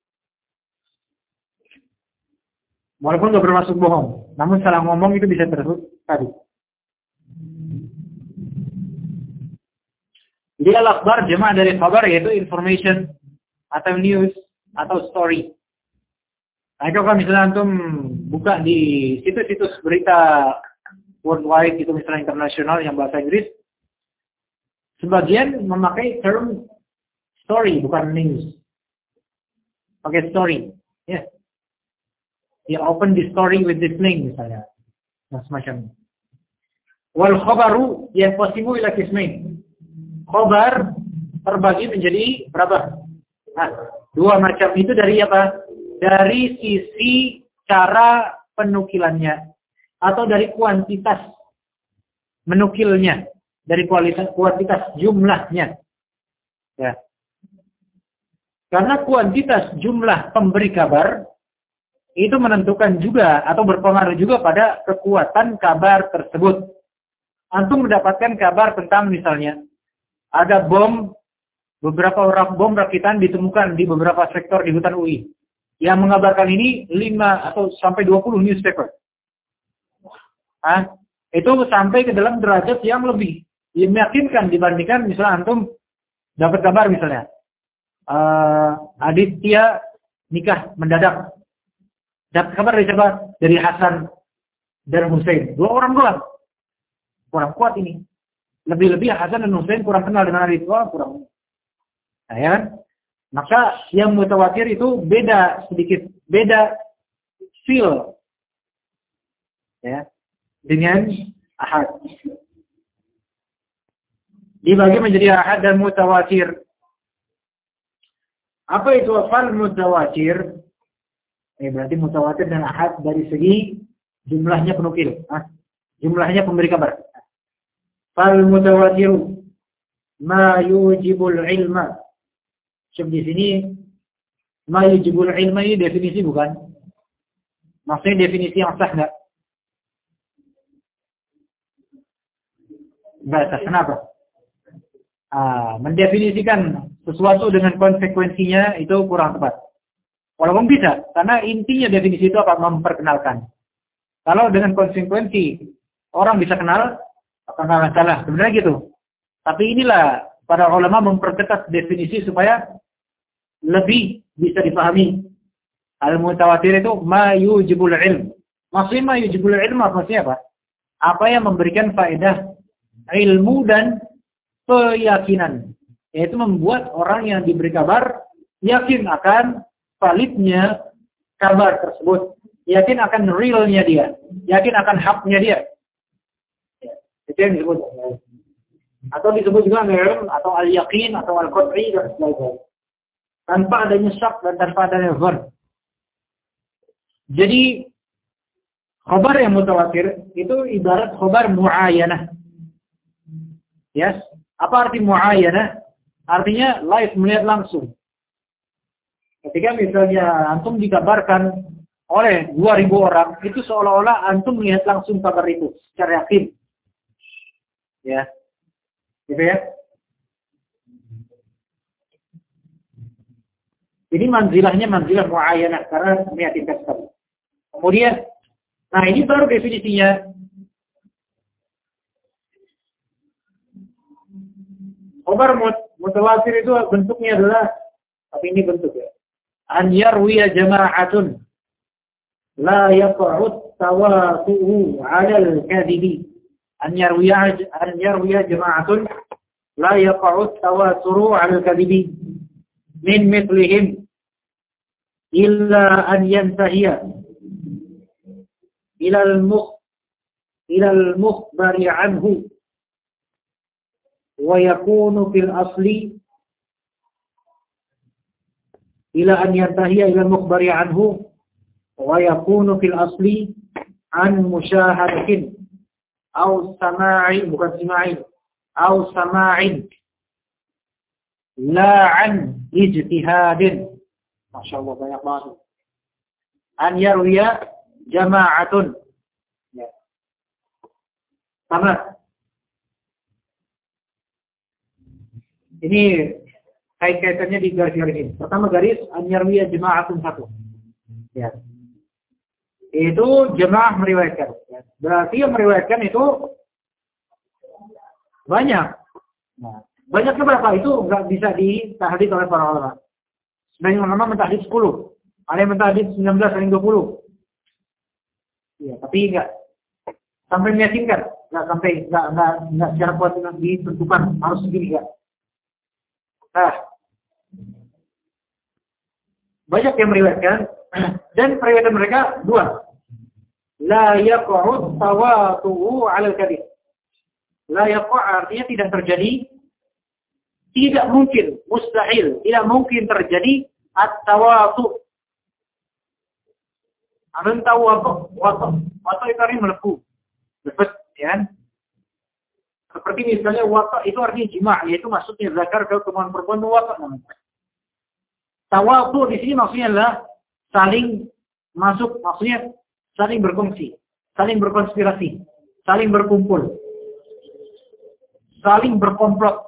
Walaupun nggak bermaksud bohong, namun salah ngomong itu bisa tersebut kadhib. Jadi al-akhbar jemaah dari khabar yaitu information atau news atau story. Nah, itu kan misalnya antum buka di situs-situs berita worldwide itu misalnya internasional yang bahasa Inggris, sebagian memakai term story bukan news. Pakai story, ya. Yeah. Ya open the story with this link misalnya. Nah, semacam. Wal khabaru yanqasimu ila qismain. Khabar terbagi menjadi berapa? Nah, dua macam itu dari apa? Dari sisi cara penukilannya atau dari kuantitas menukilnya, dari kualitas kuantitas jumlahnya. Ya. Karena kuantitas jumlah pemberi kabar itu menentukan juga atau berpengaruh juga pada kekuatan kabar tersebut. Antum mendapatkan kabar tentang misalnya ada bom, beberapa orang bom rakitan ditemukan di beberapa sektor di hutan U I. Yang mengabarkan ini lima atau sampai dua puluh newspaper. Ah, itu sampai ke dalam derajat yang lebih meyakinkan dibandingkan misalnya antum dapat kabar misalnya uh, Aditya nikah mendadak. Dapat kabar dari siapa? Dari Hasan dan Hussein. Dua orang doang. Kurang kuat ini. Lebih-lebih Hasan dan Hussein kurang kenal dengan Aditya, kurang. Nah, ya kan? Maka yang mutawatir itu beda sedikit, beda feel ya dengan ahad. Dibagi menjadi ahad dan mutawatir. Apa itu fal mutawatir? Ini berarti mutawatir dan ahad dari segi jumlahnya penukil, ah, jumlahnya pemberi kabar. Fal mutawatir ma yujibul ilma. Sebab di sini ma yujibul ilma ini definisi bukan? Maksudnya definisi yang sah enggak? Enggak sah. Kenapa? Ah, mendefinisikan sesuatu dengan konsekuensinya itu kurang tepat. Walaupun bisa, karena intinya definisi itu apa? Memperkenalkan. Kalau dengan konsekuensi orang bisa kenal, apakah salah? Sebenarnya gitu. Tapi inilah para ulama memperketat definisi supaya lebih bisa dipahami. Al-mutawatir itu ma yujibul ilm. Maksudnya ma yujibul ilm maksudnya apa? Apa yang memberikan faedah ilmu dan keyakinan. Yaitu membuat orang yang diberi kabar yakin akan validnya kabar tersebut, yakin akan realnya dia, yakin akan haknya dia. Itu yang disebut. Atau disebut juga ilm atau al-yaqin atau al-qat'i dan sebagainya. Tanpa adanya syak dan tanpa adanya dzan. Jadi khabar yang mutawatir itu ibarat khabar muayyanah. Yes. Apa arti muayyanah? Artinya live, melihat langsung. Ketika misalnya antum dikabarkan oleh dua ribu orang, itu seolah-olah antum melihat langsung kabar itu secara yakin. Ya. Gitu ya. Jadi manzilahnya manzilah muayyanah karena meyakinkan sekali. Kemudian, nah ini baru definisinya. Khabar mutawatir itu bentuknya adalah, tapi ini bentuk ya. An yarwiya jama'atun la yaq'ud tawatu'u 'ala al-kadhibi. An yarwiya an yarwiya jama'atun la yaq'ud tawaturu 'ala al-kadhibi min mithlihim illa an yantahiya ila al-mukh ila al-mukhbari 'anhu wa yakunu fil asli ila an yantahiya ila al-mukhbari anhu wa yakunu fil asli an musyahadatin aw sama'i bukan sima'in aw sama'in la an ijtihadin. Masyaallah banyak banget. An yarwiya jama'atun. Ya. Sama. Ini kait-kaitannya di garis-garis ini. Pertama garis an yarwiya jama'atun satu. Ya. Itu jemaah meriwayatkan. Ya. Berarti yang meriwayatkan itu banyak. Nah, Banyaknya berapa? Itu nggak bisa ditahdid oleh para ulama. Sebagian ulama mentahdid sepuluh. Ada yang mentahdid sembilan belas, ada yang dua puluh. Ya, tapi nggak sampai meyakinkan. Nggak sampai, nggak, nggak, nggak secara kuat ditentukan. Harus segini, nggak. Nah, banyak yang meriwayatkan. Dan periwayatan mereka dua. La yaqa'ud tawatu'u 'ala al-kadhib. La yaqa' artinya tidak terjadi, tidak mungkin, mustahil, tidak mungkin terjadi at-tawatu'. Anda tahu apa? Watu. Watu itu artinya melepuh. Lepas, ya. Seperti misalnya watu itu artinya jima', yaitu maksudnya zakar ke kemauan perempuan watu namanya. Tawatu di sini maksudnya adalah saling masuk, maksudnya saling berkongsi, saling berkonspirasi, saling berkumpul, saling berkomplot.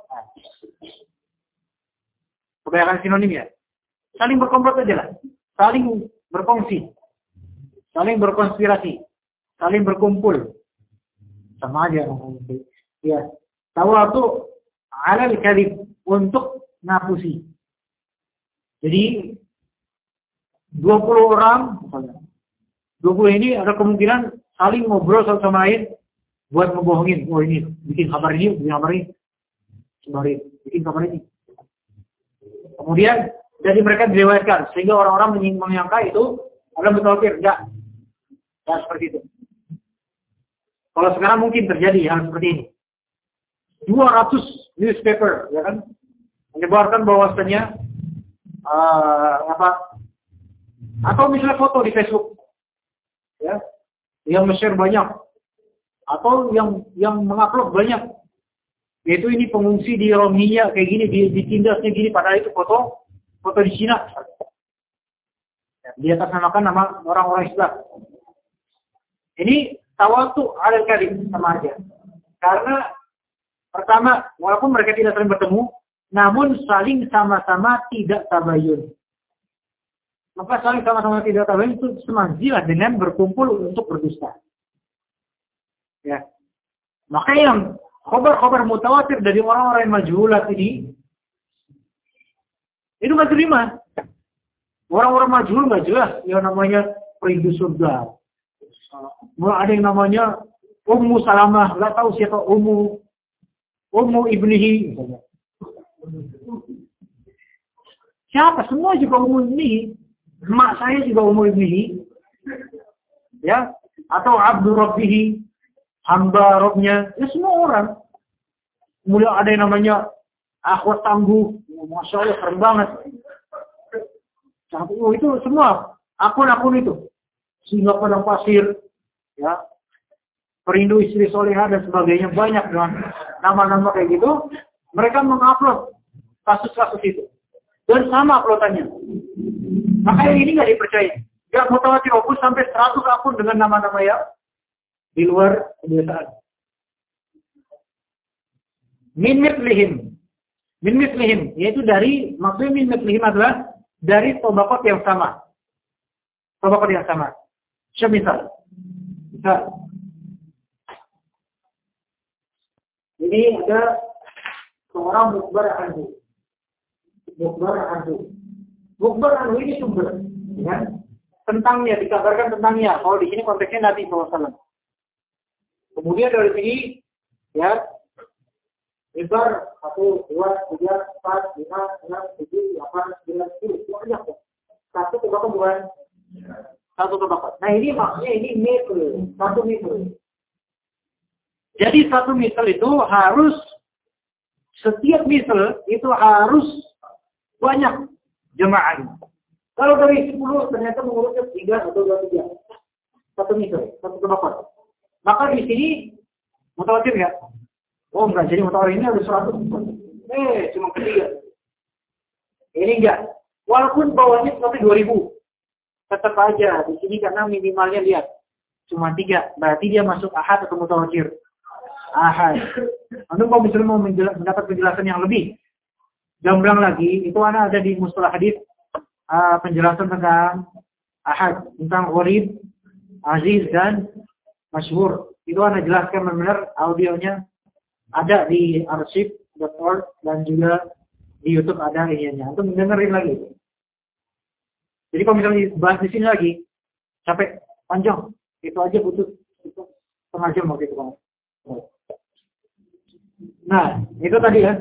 Kebanyakan sinonim ya. Saling berkomplot aja lah. Saling berkongsi, saling berkonspirasi, saling berkumpul. Sama aja. Ya. Tawatu 'ala al-kadhib, untuk ngapusi. Jadi dua puluh orang misalnya. dua puluh ini ada kemungkinan saling ngobrol satu sama lain buat ngebohongin. Oh ini, bikin kabar ini, bikin kabar ini. Sembari bikin kabar ini. Kemudian dari mereka direwetkan sehingga orang-orang menyangka itu adalah mutawatir. Enggak. Enggak seperti itu. Kalau sekarang mungkin terjadi hal seperti ini. dua ratus newspaper, ya kan? Menyebarkan bahwasannya uh, apa? Atau misalnya foto di Facebook. Ya, yang share banyak atau yang yang mengupload banyak, yaitu ini pengungsi di Rohingya kayak gini, di ditindasnya gini, padahal itu foto foto di Cina, ya, di atas namakan nama orang-orang Islam. Ini tawatu 'ala al-kadhib, sama aja, karena pertama walaupun mereka tidak saling bertemu, namun saling sama-sama tidak tabayun. Maka saling sama-sama tidak tabayun itu semanjilah dengan berkumpul untuk berdusta. Ya. Maka yang khabar-khabar mutawatir dari orang-orang yang majhulat ini, itu nggak terima. Orang-orang majhul nggak jelas, yang namanya perindu surga. Mulai ada yang namanya Ummu Salamah, nggak tahu siapa Ummu Ummu Ibnihi. Siapa? Semua juga Ummu Ibnihi. Mak saya juga Ummu Ibnihi. Ya, atau Abdu Rabbihi, hamba Robnya, ya semua orang. Kemudian ada yang namanya Akhwat Tangguh, Masya Allah keren banget. Oh, itu semua akun-akun itu. Singa Padang Pasir, ya, perindu istri soleha dan sebagainya, banyak dengan nama-nama kayak gitu. Mereka mengupload kasus-kasus itu. Dan sama uploadannya. Makanya ini nggak dipercaya. Gak mutawatir opus sampai seratus akun dengan nama-nama yang di luar kebiasaan. Min mitlihim. Min mitlihim. Yaitu dari, maksudnya min mitlihim adalah dari tabaqat yang sama. Tabaqat yang sama. Semisal. Misal. Jadi ada seorang mukbar anhu. Mukbar anhu. Mukbar anhu ini sumber. Ya. Tentangnya, dikabarkan tentangnya. Kalau di sini konteksnya Nabi shallallahu alaihi wasallam. Kemudian dari sini, ya, Ibar, satu, dua, tiga, empat, lima, enam, tujuh, delapan, sembilan, sepuluh. Banyak ya. Satu tabaqat bukan? Satu tabaqat. Nah ini maksudnya ini misal. Satu misal. Jadi satu misal itu harus, setiap misal itu harus banyak jemaah. Kalau dari sepuluh ternyata mengurusnya tiga atau dua tiga. Satu misal, satu tabaqat. Maka di sini mutawatir ya? Oh enggak, jadi mutawatir ini ada seratus. Eh, cuma ketiga. Ini enggak. Walaupun bawahnya seperti dua ribu. Tetap aja di sini karena minimalnya lihat cuma tiga. Berarti dia masuk ahad atau mutawatir. Ahad. Anda mau misalnya mau mendapat penjelasan yang lebih gamblang lagi, itu anak ada di mustalah hadis uh, penjelasan tentang ahad, tentang gharib, aziz dan masyhur. Itu anak jelaskan benar-benar audionya ada di arsip dot org dan juga di YouTube ada ininya. Untuk mendengarin lagi. Jadi kalau misalnya bahas di sini lagi, capek, panjang, itu aja butuh itu setengah jam waktu itu kan. Nah, itu tadi ya.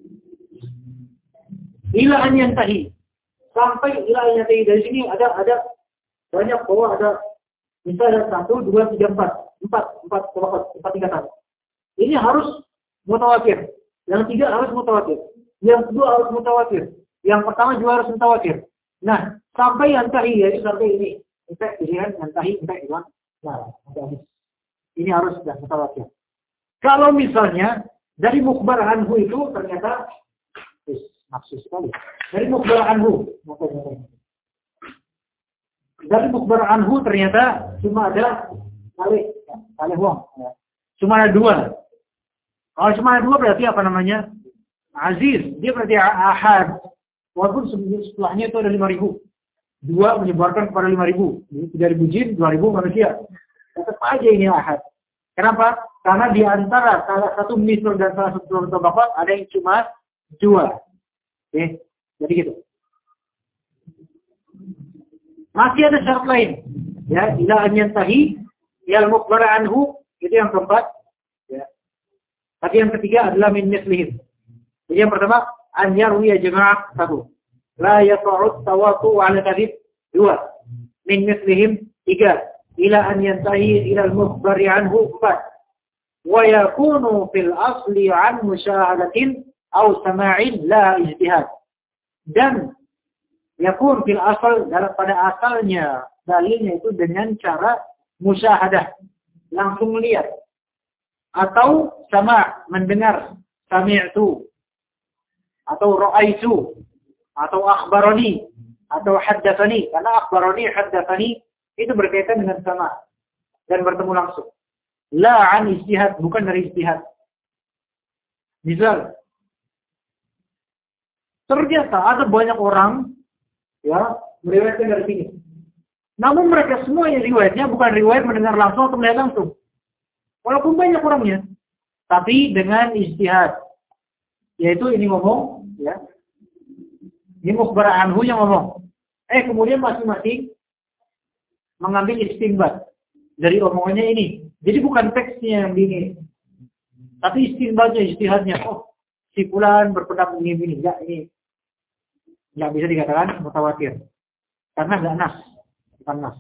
Ila an yantahi. Sampai ila an yantahi. Dari sini ada ada banyak bahwa ada misalnya ada satu, dua, tiga, empat, empat, empat, empat, empat tingkatan. Ini harus mutawatir. Yang tiga harus mutawatir. Yang kedua harus mutawatir. Yang pertama juga harus mutawatir. Nah, sampai yantahi yaitu sampai ini. Sampai pilihan yantahi sampai hilang. Nah, ini harus sudah mutawatir. Kalau misalnya dari mukbar anhu itu ternyata maksud sekali. Dari mukbar anhu. Dari mukbar anhu ternyata cuma ada kali, kali uang. Cuma ada dua. Kalau cuma ada dua berarti apa namanya? Aziz. Dia berarti ahad. Walaupun setelahnya itu ada lima ribu. Dua menyebarkan kepada lima ribu. Tiga ribu jin, dua ribu manusia. Tetap aja ini ahad. Kenapa? Karena di antara salah satu misal dan salah satu contoh bapak ada yang cuma dua. Oke, jadi gitu. Masih ada syarat lain. Ya, ila an yantahi yal mukbar anhu, itu yang keempat. Ya. Tapi yang ketiga adalah min mislihim. Jadi yang pertama an yarwiya jama'ah satu. La yata'ud tawatu 'ala kadhib dua. Min mislihim tiga. Ila an yantahi ila al-mukhbar anhu empat. Wa yakunu fil asli an musyahadatin aw sama'in la ijtihad. Dan yakun fil asal dalam pada asalnya dalilnya itu dengan cara musyahadah, langsung melihat, atau sama mendengar, sami'tu, atau ra'aitu, atau akhbarani, atau haddatsani. Karena akhbarani, haddatsani itu berkaitan dengan sama dan bertemu langsung. La an ijtihad, bukan dari ijtihad. Misal, ternyata ada banyak orang ya meriwayatkan dari sini. Namun mereka semua yang riwayatnya bukan riwayat mendengar langsung atau melihat langsung. Walaupun banyak orangnya, tapi dengan ijtihad. Yaitu ini ngomong, ya. Ini mukhbar anhu yang ngomong. Eh kemudian masing-masing mengambil istinbat dari omongannya ini. Jadi bukan teksnya yang ini, tapi istinbatnya, ijtihadnya. Oh, si fulan berpendapat begini-begini. Enggak, ini enggak bisa dikatakan mutawatir. Karena enggak nas, bukan nas.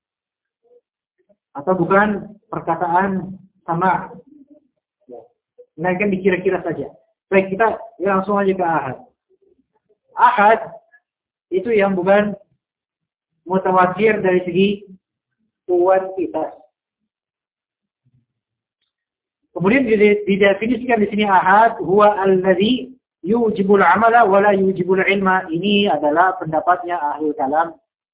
Atau bukan perkataan sama. Nah, kan dikira-kira saja. Baik, kita ya langsung aja ke ahad. Ahad itu yang bukan mutawatir dari segi kuantitas. Kemudian didefinisikan di sini ahad huwa alladhi yujibul amala wa la yujibul ilma. Ini adalah pendapatnya ahli kalam.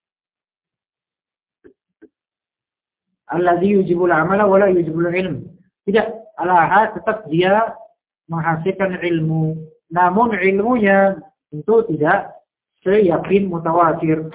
Alladhi yujibul amala wa la yujibul ilm. Tidak, al-ahad tetap dia menghasilkan ilmu. Namun ilmunya tentu tidak seyakin mutawatir.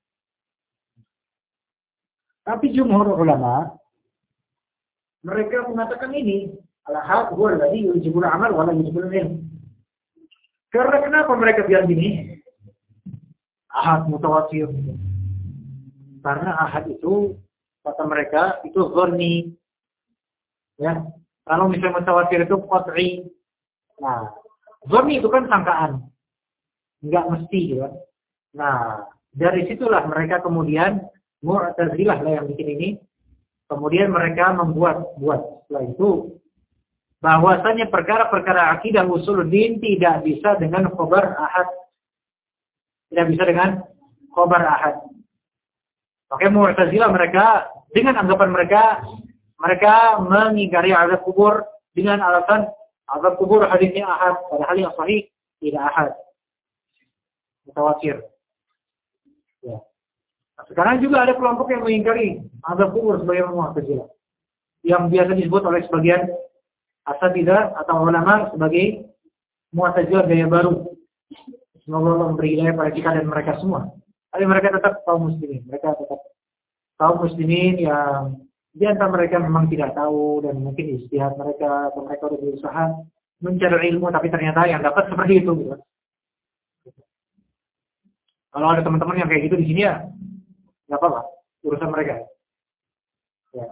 Tapi jumhur ulama mereka mengatakan ini al-ahad huwa alladhi yujibul amal wa la yujibul ilm. Karena kenapa mereka bilang gini? Ahad mutawatir. Karena ahad itu kata mereka itu dhanni. Ya, kalau misalnya mutawatir itu qat'i. Nah, dhanni itu kan sangkaan. Enggak mesti ya. Nah, dari situlah mereka kemudian Mu'tazilah lah yang bikin ini. Kemudian mereka membuat buat setelah itu bahwasanya perkara-perkara akidah usuluddin tidak bisa dengan khabar ahad. Tidak bisa dengan khabar ahad. Oke, Mu'tazilah mereka dengan anggapan mereka mereka mengingkari azab kubur dengan alasan azab kubur hadisnya ahad, padahal yang sahih tidak ahad. Mutawatir. Ya. Sekarang juga ada kelompok yang mengingkari azab kubur sebagai Mu'tazilah. Yang biasa disebut oleh sebagian asatidzah atau ulama sebagai Mu'tazilah gaya baru. Semoga Allah memberi hidayah pada kita dan mereka semua. Tapi mereka tetap kaum muslimin. Mereka tetap kaum muslimin yang di antara mereka memang tidak tahu dan mungkin ijtihad mereka atau mereka sudah berusaha mencari ilmu tapi ternyata yang dapat seperti itu. Gitu. Kalau ada teman-teman yang kayak gitu di sini ya, nggak apa-apa, urusan mereka. Ya.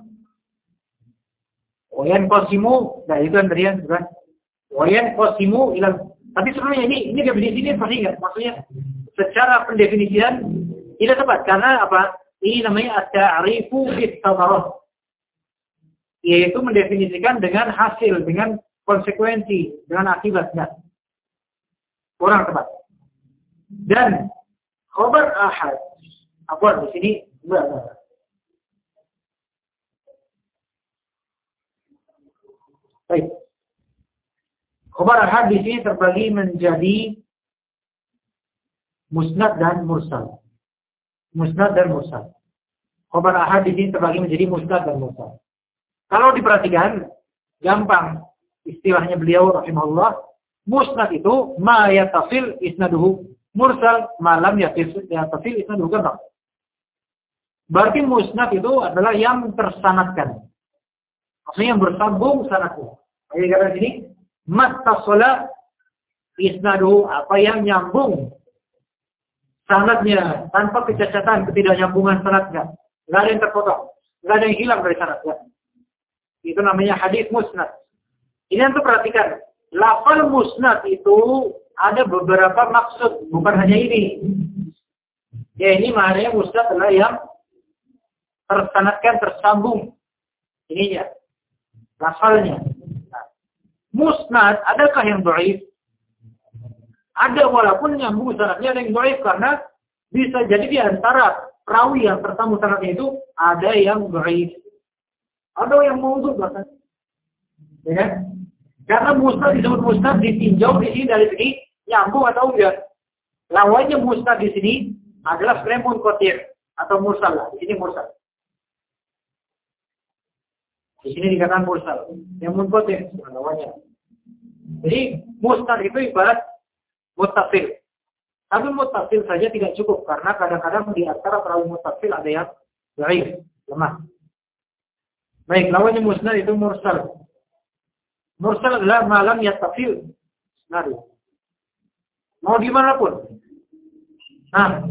Wayan kosimu, nah itu kan tadi kan. Wayan kosimu ilang. Tapi sebenarnya ini ini definisi ini pasti nggak? Maksudnya secara pendefinisian tidak tepat karena apa? Ini namanya at-ta'rifu bit-tadarruf. Yaitu mendefinisikan dengan hasil, dengan konsekuensi, dengan akibat. Nah, kurang tepat. Dan khabar ahad, apa di sini enggak, enggak. Baik. Khabar ahad di sini terbagi menjadi musnad dan mursal. Musnad dan mursal. Khabar ahad di sini terbagi menjadi musnad dan mursal. Kalau diperhatikan, gampang istilahnya beliau rahimahullah, musnad itu ma yattasil isnaduhu, mursal malam yattasil isnaduhu, gampang. Berarti musnad itu adalah yang tersanadkan. Maksudnya yang bersambung sanadnya. Jadi kata sini mattasala isnaduhu, apa yang nyambung sanadnya tanpa kecacatan, ketidaknyambungan sanadnya. Enggak ada yang terpotong, enggak ada yang hilang dari sanadnya. Itu namanya hadis musnad. Ini untuk perhatikan, lafal musnad itu ada beberapa maksud, bukan hanya ini. Ya ini maknanya musnad adalah yang tersanadkan, tersambung. Ininya, lafalnya. Nah, musnad, adakah yang dhaif? Ada, walaupun nyambung sanadnya ada yang dhaif karena bisa jadi di antara perawi yang tersambung sanadnya itu ada yang dhaif. Ada yang maudhu bahkan. Ya kan? Karena musnad disebut musnad ditinjau di sini dari segi nyambung atau enggak. Lawannya musnad di sini adalah sebenarnya munqati' atau mursal. Di sini mursal. Di sini dikatakan mursal. Yang munqati' lawannya. Jadi musnad itu ibarat muttasil. Tapi muttasil saja tidak cukup karena kadang-kadang di antara perawi muttasil ada yang dhaif, lemah. Baik, lawannya musnad itu mursal. Mursal adalah malam yattasil. Nah, mau dimanapun. Nah,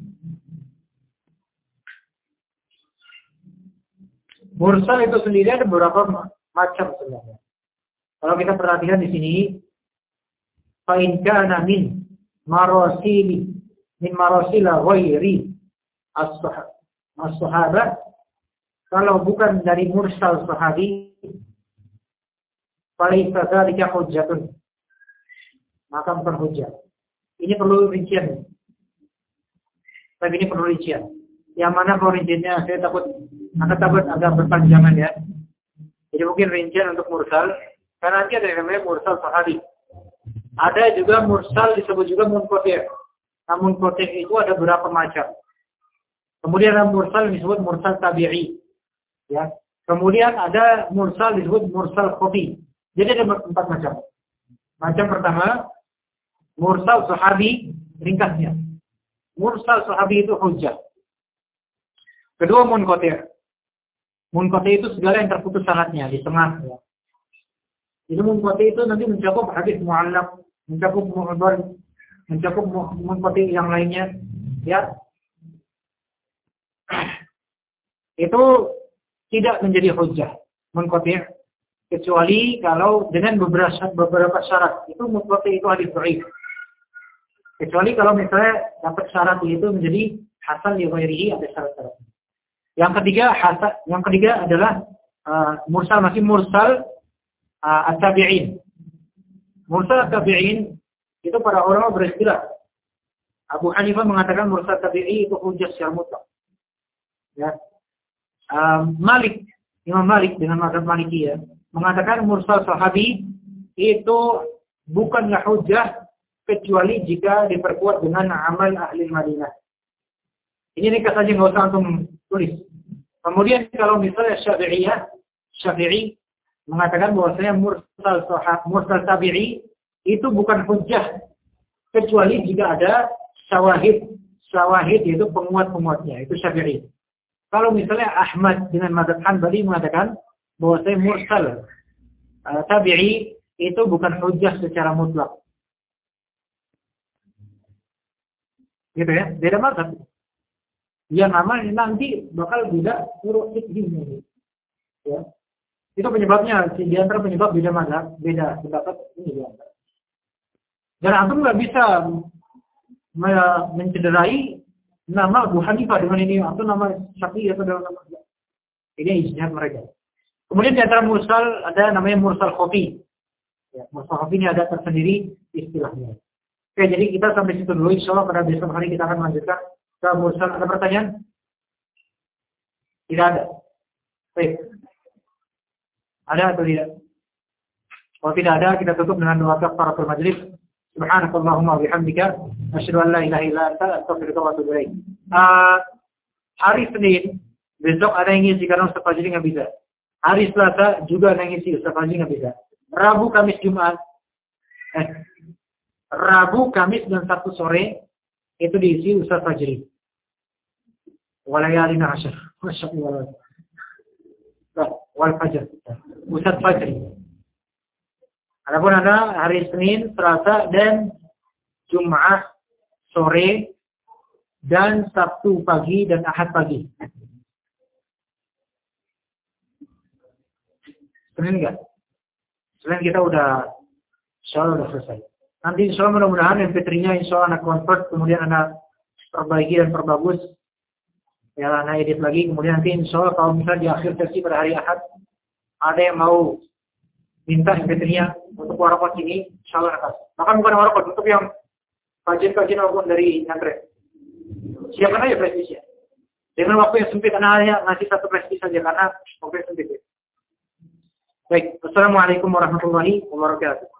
mursal itu sendiri ada beberapa macam sebenarnya. Kalau kita perhatikan di sini, fa in kana min marasili min marasila ghairi as-sahabah, kalau bukan dari mursal sahabi, falaisa dzalika hujjatun, maka bukan hujjah. Ini perlu rincian. Tapi ini perlu rincian. Yang mana kalau rinciannya saya takut, anda takut agak berpanjangan ya. Jadi mungkin rincian untuk mursal, karena nanti ada yang namanya mursal sahabi. Ada juga mursal disebut juga munqati'. Nah, munqati' itu ada beberapa macam. Kemudian ada mursal disebut mursal tabi'i. Ya. Kemudian ada mursal disebut mursal khafi. Jadi ada empat macam. Macam pertama, mursal sahabi, ringkasnya. Mursal sahabi itu hujjah. Kedua, munqati'. Munqati' itu segala yang terputus sanadnya di tengah. Ya. Itu munqati' itu nanti mencakup hadis mu'allaq, mencakup mu'dhal, mencakup munqati' yang lainnya. Ya. Itu tidak menjadi hujjah munqati' kecuali kalau dengan beberapa beberapa syarat. Itu munqati' itu hadis dhaif. Kecuali kalau misalnya dapat syarat itu menjadi hasan li ghairihi, ada syarat-syarat. Yang ketiga hasan, yang ketiga adalah uh, mursal, masih mursal uh, at-tabi'in. Mursal at-tabi'in itu para ulama beristilah. Abu Hanifah mengatakan mursal tabi'i itu hujjah secara mutlak. Ya. Uh, Malik, Imam Malik dengan mazhab Maliki ya, mengatakan mursal sahabi itu bukanlah hujjah kecuali jika diperkuat dengan amal ahli Madinah. Ini ringkas saja, nggak usah antum tulis. Kemudian kalau misalnya Syafi'iyah, Syafi'i mengatakan bahwasanya mursal sahab, mursal tabi'i itu bukan hujjah kecuali jika ada syawahid, syawahid yaitu penguat-penguatnya, itu Syafi'i. Kalau misalnya Ahmad dengan mazhab Hanbali mengatakan bahwa saya mursal uh, tabi'i itu bukan hujjah secara mutlak. Gitu ya, beda mazhab. Ya nama nanti bakal beda urut fikihnya. Ya. Itu penyebabnya, di antara penyebab beda mazhab, beda pendapat ini di antara. Dan antum nggak bisa mencederai nama Abu Hanifah dengan ini atau nama Syafi'i atau dengan nama ini ijtihad mereka. Kemudian di antara mursal ada namanya mursal khafi. Ya, mursal khafi ini ada tersendiri istilahnya. Oke, jadi kita sampai situ dulu. Insyaallah pada besok hari kita akan melanjutkan ke mursal. Ada pertanyaan? Tidak ada. Baik. Ada atau tidak? Kalau tidak ada, kita tutup dengan doa kafaratul majlis. Subhanakallahumma wa bihamdika asyhadu an la ilaha illa anta astaghfiruka wa atubu ilaik. Uh, hari Senin besok ada yang ngisi karena Ustaz Fajri nggak bisa. Hari Selasa juga ada yang ngisi, Ustaz Fajri nggak bisa. Rabu, Kamis, Jumat, eh, Rabu, Kamis dan Sabtu sore itu diisi Ustaz Fajri. Walayalina asyar, masya Allah. Wal Fajr, Ustaz Fajri. Adapun ada hari Senin, Selasa dan Jumat sore dan Sabtu pagi dan Ahad pagi. Senin enggak? Senin kita udah insyaallah udah selesai. Nanti insyaallah mudah-mudahan M P tiga-nya insyaallah anak convert, kemudian anak perbaiki dan perbagus. Ya, anak edit lagi, kemudian nanti insyaallah kalau misalnya di akhir sesi pada hari Ahad ada yang mau minta M P tiga-nya untuk warokot ini, insyaallah akan. Bahkan bukan warokot, untuk yang kajian-kajian maupun dari nyantret. Siapkan aja prestisnya. Dengan waktu yang sempit, anak hanya ngasih satu prestis saja karena waktu yang sempit. Baik, wassalamualaikum warahmatullahi wabarakatuh.